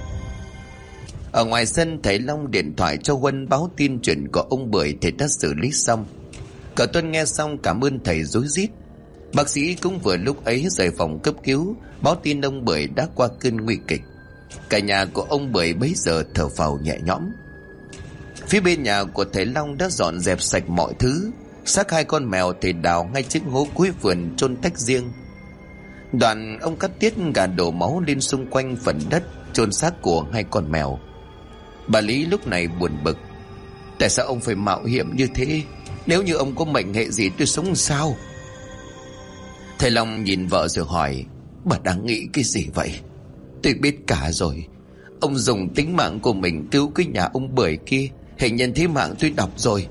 Ở ngoài sân, thầy Long điện thoại cho Huân báo tin chuyện của ông Bưởi thầy đã xử lý xong. Cậu Tuân nghe xong cảm ơn thầy rối rít. Bác sĩ cũng vừa lúc ấy rời phòng cấp cứu báo tin ông Bưởi đã qua cơn nguy kịch. Cả nhà của ông Bưởi bấy giờ thở phào nhẹ nhõm. Phía bên nhà của thầy Long đã dọn dẹp sạch mọi thứ. Xác 2 con mèo thầy đào ngay trước hố cuối vườn chôn tách riêng. Đoạn ông cắt tiết gà đổ máu lên xung quanh phần đất chôn xác của 2 con mèo. Bà Lý lúc này buồn bực: Tại sao ông phải mạo hiểm như thế? Nếu như ông có mệnh hệ gì tôi sống sao? Thầy Long nhìn vợ rồi hỏi: Bà đang nghĩ cái gì vậy? Tôi biết cả rồi. Ông dùng tính mạng của mình cứu cái nhà ông Bưởi kia. Hình nhân thế mạng tôi đọc rồi.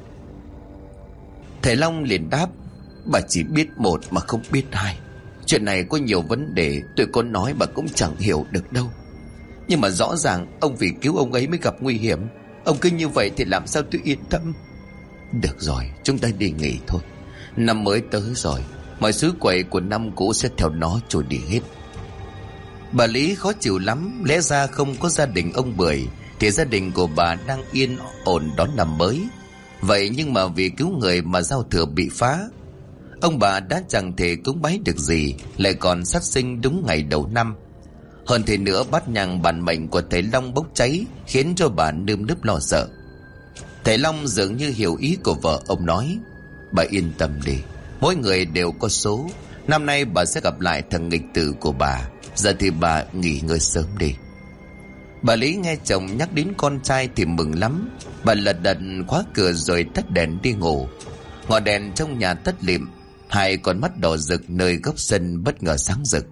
Thầy Long liền đáp: Bà chỉ biết một mà không biết hai. Chuyện này có nhiều vấn đề, tôi có nói bà cũng chẳng hiểu được đâu. Nhưng mà rõ ràng ông vì cứu ông ấy mới gặp nguy hiểm. Ông cứ như vậy thì làm sao tôi yên tâm? Được rồi, chúng ta đi nghỉ thôi. Năm mới tới rồi, mọi xứ quậy của năm cũ sẽ theo nó trôi đi hết. Bà Lý khó chịu lắm. Lẽ ra không có gia đình ông Bưởi thì gia đình của bà đang yên ổn đón năm mới. Vậy nhưng mà vì cứu người mà giao thừa bị phá. Ông bà đã chẳng thể cúng bái được gì, lại còn sát sinh đúng ngày đầu năm. Hơn thế nữa, bát nhang bản mệnh của thầy Long bốc cháy khiến cho bà nơm nớp lo sợ. Thầy Long dường như hiểu ý của vợ, ông nói: Bà yên tâm đi, mỗi người đều có số. Năm nay bà sẽ gặp lại thằng nghịch tử của bà. Giờ thì bà nghỉ ngơi sớm đi. Bà Lý nghe chồng nhắc đến con trai thì mừng lắm. Bà lật đật khóa cửa rồi tắt đèn đi ngủ. Ngọn đèn trong nhà tắt lịm, 2 con mắt đỏ rực nơi góc sân bất ngờ sáng rực.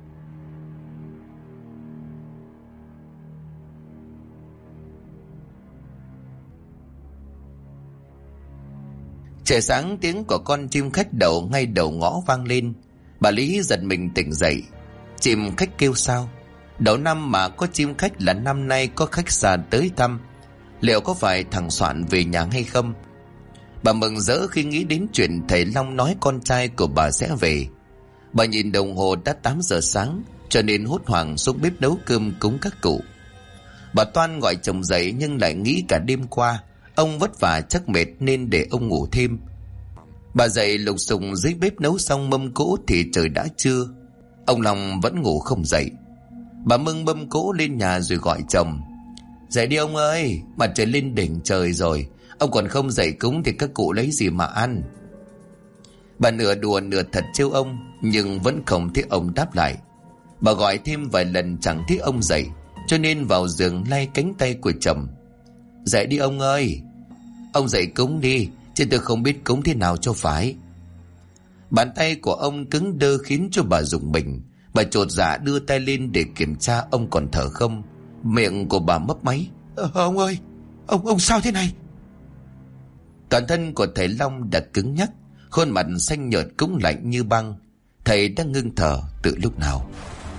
Trời sáng, tiếng của con chim khách đậu ngay đầu ngõ vang lên. Bà Lý giật mình tỉnh dậy. Chim khách kêu sao? Đầu năm mà có chim khách là năm nay có khách xa tới thăm. Liệu có phải thằng Soạn về nhà hay không? Bà mừng rỡ khi nghĩ đến chuyện thầy Long nói con trai của bà sẽ về. Bà nhìn đồng hồ đã 8 giờ sáng, cho nên hốt hoảng xuống bếp nấu cơm cúng các cụ. Bà Toan gọi chồng dậy nhưng lại nghĩ cả đêm qua ông vất vả chắc mệt nên để ông ngủ thêm. Bà dậy lục xục dưới bếp nấu xong mâm cỗ thì trời đã trưa. Ông Long vẫn ngủ không dậy. Bà bưng mâm cỗ lên nhà rồi gọi chồng: Dậy đi ông ơi, mặt trời lên đỉnh trời rồi. Ông còn không dậy cúng thì các cụ lấy gì mà ăn? Bà nửa đùa nửa thật trêu ông, nhưng vẫn không thấy ông đáp lại. Bà gọi thêm vài lần chẳng thấy ông dậy, cho nên vào giường lay cánh tay của chồng: Dậy đi ông ơi. Ông dậy cúng đi, chứ tôi không biết cúng thế nào cho phải. Bàn tay của ông cứng đơ khiến cho bà rùng mình. Bà chột dạ đưa tay lên để kiểm tra ông còn thở không. Miệng của bà mấp máy: Ông ơi, ông sao thế này? Toàn thân của thầy Long đã cứng nhắc, khuôn mặt xanh nhợt cũng lạnh như băng. Thầy đã ngưng thở từ lúc nào?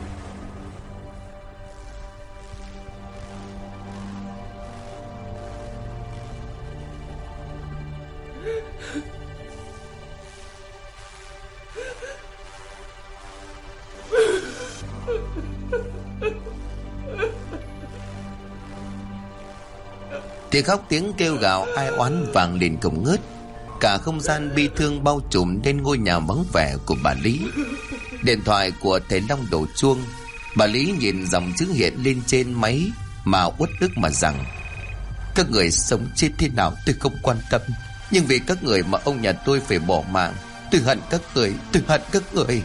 Tiếng khóc tiếng kêu gào ai oán vang lên không ngớt. Cả không gian bi thương bao trùm lên ngôi nhà vắng vẻ của bà Lý. Điện thoại của thầy Long đổ chuông. Bà Lý nhìn dòng chữ hiện lên trên máy mà uất ức mà rằng: Các người sống chết thế nào tôi không quan tâm, nhưng vì các người mà ông nhà tôi phải bỏ mạng. Tôi hận các người, tôi hận các người.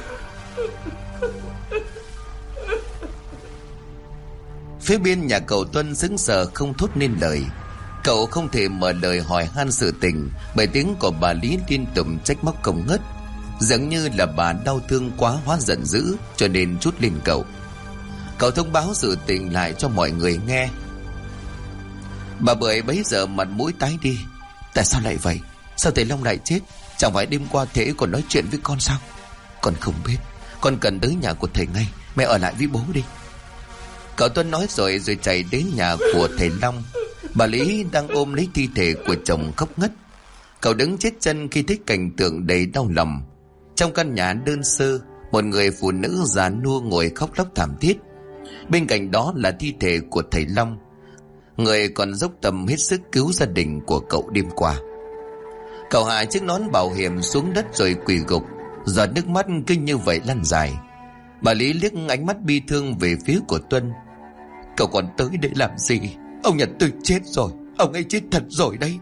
Phía bên nhà cậu Tuân sững sờ không thốt nên lời. Cậu không thể mở lời hỏi han sự tình, bởi tiếng của bà Lý liên tục trách móc không ngớt. Dường như là bà đau thương quá hóa giận dữ, cho nên trút lên cậu. Cậu thông báo sự tình lại cho mọi người nghe. Bà Bưởi bấy giờ mặt mũi tái đi. Tại sao lại vậy? Sao thầy Long lại chết? Chẳng phải đêm qua thế còn nói chuyện với con sao? Con không biết. Con cần tới nhà của thầy ngay. Mẹ ở lại với bố đi. Cậu Tuân nói rồi chạy đến nhà của thầy Long. Bà Lý đang ôm lấy thi thể của chồng khóc ngất. Cậu đứng chết chân khi thấy cảnh tượng đầy đau lòng. Trong căn nhà đơn sơ, một người phụ nữ già nua ngồi khóc lóc thảm thiết. Bên cạnh đó là thi thể của thầy Long, người còn dốc tâm hết sức cứu gia đình của cậu đêm qua. Cậu hạ chiếc nón bảo hiểm xuống đất rồi quỳ gục, giọt nước mắt cứ như vậy lăn dài. Bà Lý liếc ánh mắt bi thương về phía của Tuân. Cậu còn tới để làm gì? Ông Nhật tôi chết rồi. Ông ấy chết thật rồi đấy.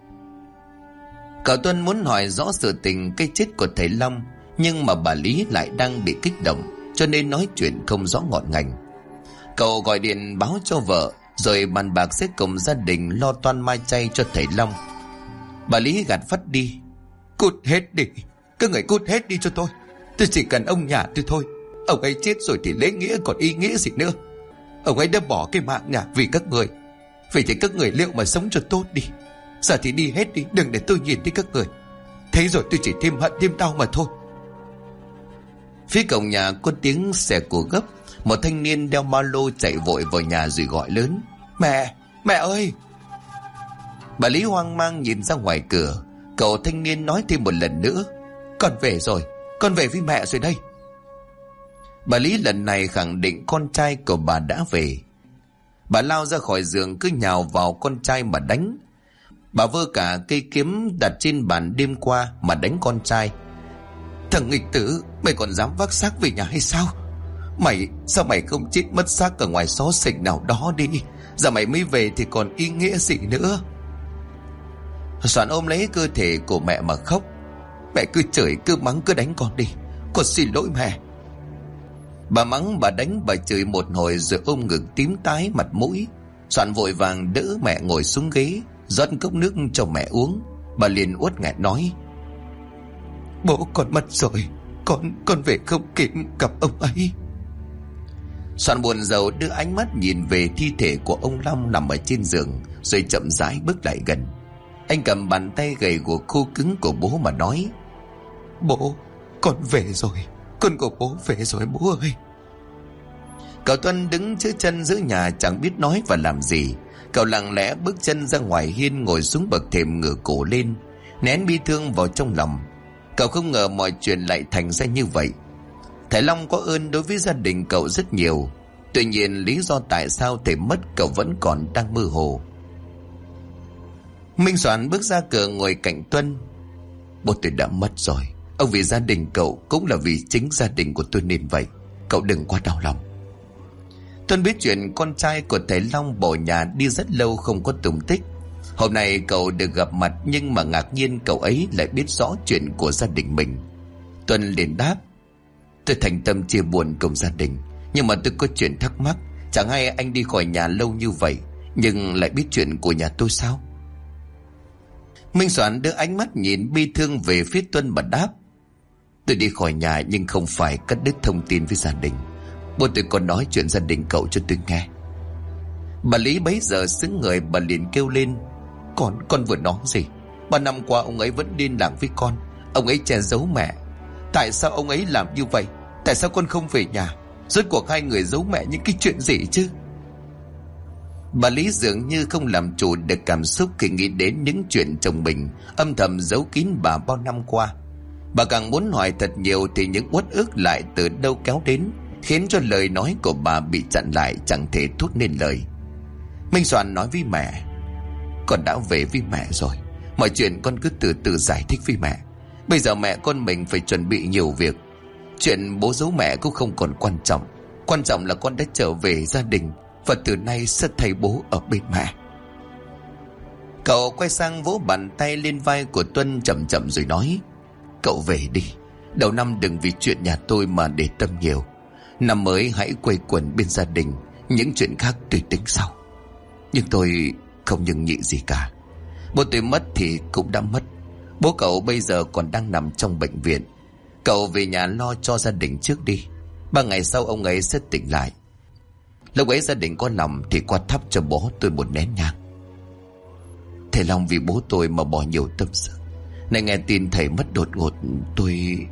Cậu Tuân muốn hỏi rõ sự tình cái chết của thầy Long, nhưng mà bà Lý lại đang bị kích động, cho nên nói chuyện không rõ ngọn ngành. Cậu gọi điện báo cho vợ, rồi bàn bạc sẽ cùng gia đình lo toan mai chay cho thầy Long. Bà Lý gạt phắt đi. Cút hết đi. Các người cút hết đi cho tôi. Tôi chỉ cần ông nhà tôi thôi. Ông ấy chết rồi thì lễ nghĩa còn ý nghĩa gì nữa. Ông ấy đã bỏ cái mạng nhà vì các người. Vậy thì các người liệu mà sống cho tốt đi. Giờ thì đi hết đi. Đừng để tôi nhìn thấy các người. Thế rồi tôi chỉ thêm hận thêm đau mà thôi. Phía cổng nhà có tiếng xe cộ gấp. Một thanh niên đeo ba lô chạy vội vào nhà rồi gọi lớn. Mẹ, mẹ ơi. Bà Lý hoang mang nhìn ra ngoài cửa. Cậu thanh niên nói thêm một lần nữa. Con về rồi, con về với mẹ rồi đây. Bà Lý lần này khẳng định con trai của bà đã về. Bà lao ra khỏi giường cứ nhào vào con trai mà đánh. Bà vơ cả cây kiếm đặt trên bàn đêm qua mà đánh con trai. Thằng nghịch tử, mày còn dám vác xác về nhà hay sao? Sao mày không chết mất xác ở ngoài xó xỉnh nào đó đi? Giờ mày mới về thì còn ý nghĩa gì nữa? Soạn ôm lấy cơ thể của mẹ mà khóc. Mẹ cứ chửi cứ mắng cứ đánh con đi. Con xin lỗi mẹ. Bà mắng bà đánh bà chửi một hồi rồi ôm ngực tím tái mặt mũi. Soạn vội vàng đỡ mẹ ngồi xuống ghế, rót cốc nước cho mẹ uống. Bà liền uất nghẹn nói. Bố con mất rồi. Con về không kịp gặp ông ấy. Soạn buồn rầu đưa ánh mắt nhìn về thi thể của ông Long nằm ở trên giường, rồi chậm rãi bước lại gần. Anh cầm bàn tay gầy guộc khô cứng của bố mà nói. Bố, con về rồi. Con của bố về rồi bố ơi. Cậu Tuân đứng chữ chân giữa nhà chẳng biết nói và làm gì. Cậu lặng lẽ bước chân ra ngoài hiên, ngồi xuống bậc thềm ngửa cổ lên, nén bi thương vào trong lòng. Cậu không ngờ mọi chuyện lại thành ra như vậy. Thầy Long có ơn đối với gia đình cậu rất nhiều. Tuy nhiên lý do tại sao thầy mất cậu vẫn còn đang mơ hồ. Minh Soạn bước ra cửa ngồi cạnh Tuân. Bố tôi đã mất rồi. Ông vì gia đình cậu cũng là vì chính gia đình của tôi nên vậy. Cậu đừng quá đau lòng. Tuân biết chuyện con trai của thầy Long bỏ nhà đi rất lâu không có tung tích. Hôm nay cậu được gặp mặt, nhưng mà ngạc nhiên cậu ấy lại biết rõ chuyện của gia đình mình. Tuân liền đáp. Tôi thành tâm chia buồn cùng gia đình, nhưng mà tôi có chuyện thắc mắc. Chẳng hay anh đi khỏi nhà lâu như vậy nhưng lại biết chuyện của nhà tôi sao? Minh Soạn đưa ánh mắt nhìn bi thương về phía Tuân mà đáp. Tôi đi khỏi nhà nhưng không phải cắt đứt thông tin với gia đình. Bố tôi còn nói chuyện gia đình cậu cho tôi nghe. Bà Lý bấy giờ sững người, bà liền kêu lên. Con vừa nói gì? 3 năm qua ông ấy vẫn liên lạc với con. Ông ấy che giấu mẹ. Tại sao ông ấy làm như vậy? Tại sao con không về nhà? Rốt cuộc hai người giấu mẹ những cái chuyện gì chứ? Bà Lý dường như không làm chủ được cảm xúc khi nghĩ đến những chuyện chồng mình âm thầm giấu kín bà bao năm qua. Bà càng muốn hỏi thật nhiều thì những uất ức lại từ đâu kéo đến, khiến cho lời nói của bà bị chặn lại, chẳng thể thốt nên lời. Minh Soạn nói với mẹ. Con đã về với mẹ rồi. Mọi chuyện con cứ từ từ giải thích với mẹ. Bây giờ mẹ con mình phải chuẩn bị nhiều việc. Chuyện bố giấu mẹ cũng không còn quan trọng. Quan trọng là con đã trở về gia đình, và từ nay sẽ thay bố ở bên mẹ. Cậu quay sang vỗ bàn tay lên vai của Tuân chậm chậm rồi nói. Cậu về đi. Đầu năm đừng vì chuyện nhà tôi mà để tâm nhiều. Năm mới hãy quây quần bên gia đình. Những chuyện khác tùy tính sau. Nhưng tôi không nhường nhịn gì cả. Bố tôi mất thì cũng đã mất. Bố cậu bây giờ còn đang nằm trong bệnh viện. Cậu về nhà lo cho gia đình trước đi. 3 ngày sau ông ấy sẽ tỉnh lại. Lúc ấy gia đình có lòng thì qua thắp cho bố tôi một nén nhang. Thầy Long vì bố tôi mà bỏ nhiều tâm sức. Này nghe tin thầy mất đột ngột, tôi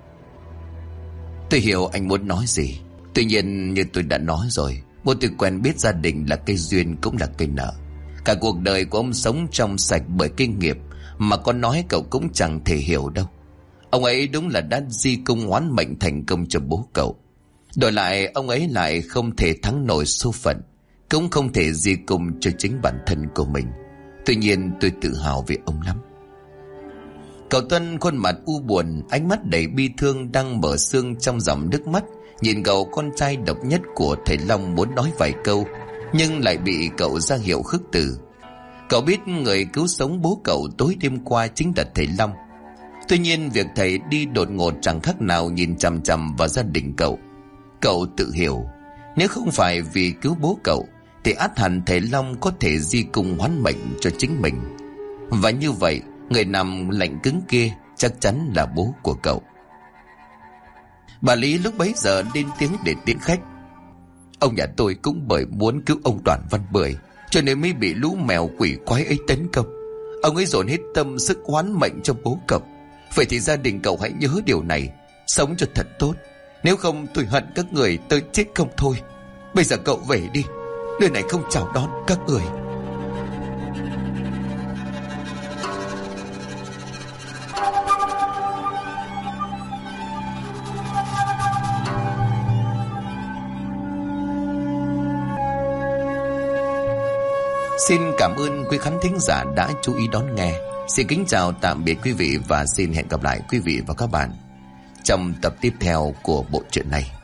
hiểu anh muốn nói gì. Tuy nhiên như tôi đã nói rồi, bố tôi quen biết gia đình là cây duyên cũng là cây nợ. Cả cuộc đời của ông sống trong sạch bởi kinh nghiệp mà có nói cậu cũng chẳng thể hiểu đâu. Ông ấy đúng là đã di công hoán mệnh thành công cho bố cậu. Đổi lại ông ấy lại không thể thắng nổi số phận, cũng không thể di công cho chính bản thân của mình. Tuy nhiên tôi tự hào về ông lắm. Cậu Tuân khuôn mặt u buồn, ánh mắt đầy bi thương đang mở sương trong dòng nước mắt, nhìn cậu con trai độc nhất của thầy Long muốn nói vài câu, nhưng lại bị cậu ra hiệu khước từ. Cậu biết người cứu sống bố cậu tối đêm qua chính là thầy Long. Tuy nhiên việc thầy đi đột ngột chẳng khác nào nhìn chằm chằm vào gia đình cậu. Cậu tự hiểu, nếu không phải vì cứu bố cậu thì ắt hẳn thầy Long có thể di cung hoán mệnh cho chính mình. Và như vậy, người nằm lạnh cứng kia chắc chắn là bố của cậu. Bà Lý lúc bấy giờ lên tiếng để tiễn khách. Ông nhà tôi cũng bởi muốn cứu ông Đoàn Văn Bưởi cho nên mới bị lũ mèo quỷ quái ấy tấn công. Ông ấy dồn hết tâm sức hoán mệnh cho bố cậu. Vậy thì gia đình cậu hãy nhớ điều này, sống cho thật tốt, nếu không tôi hận các người tới chết không thôi. Bây giờ cậu về đi, nơi này không chào đón các người. Xin cảm ơn quý khán thính giả đã chú ý đón nghe. Xin kính chào tạm biệt quý vị và xin hẹn gặp lại quý vị và các bạn trong tập tiếp theo của bộ truyện này.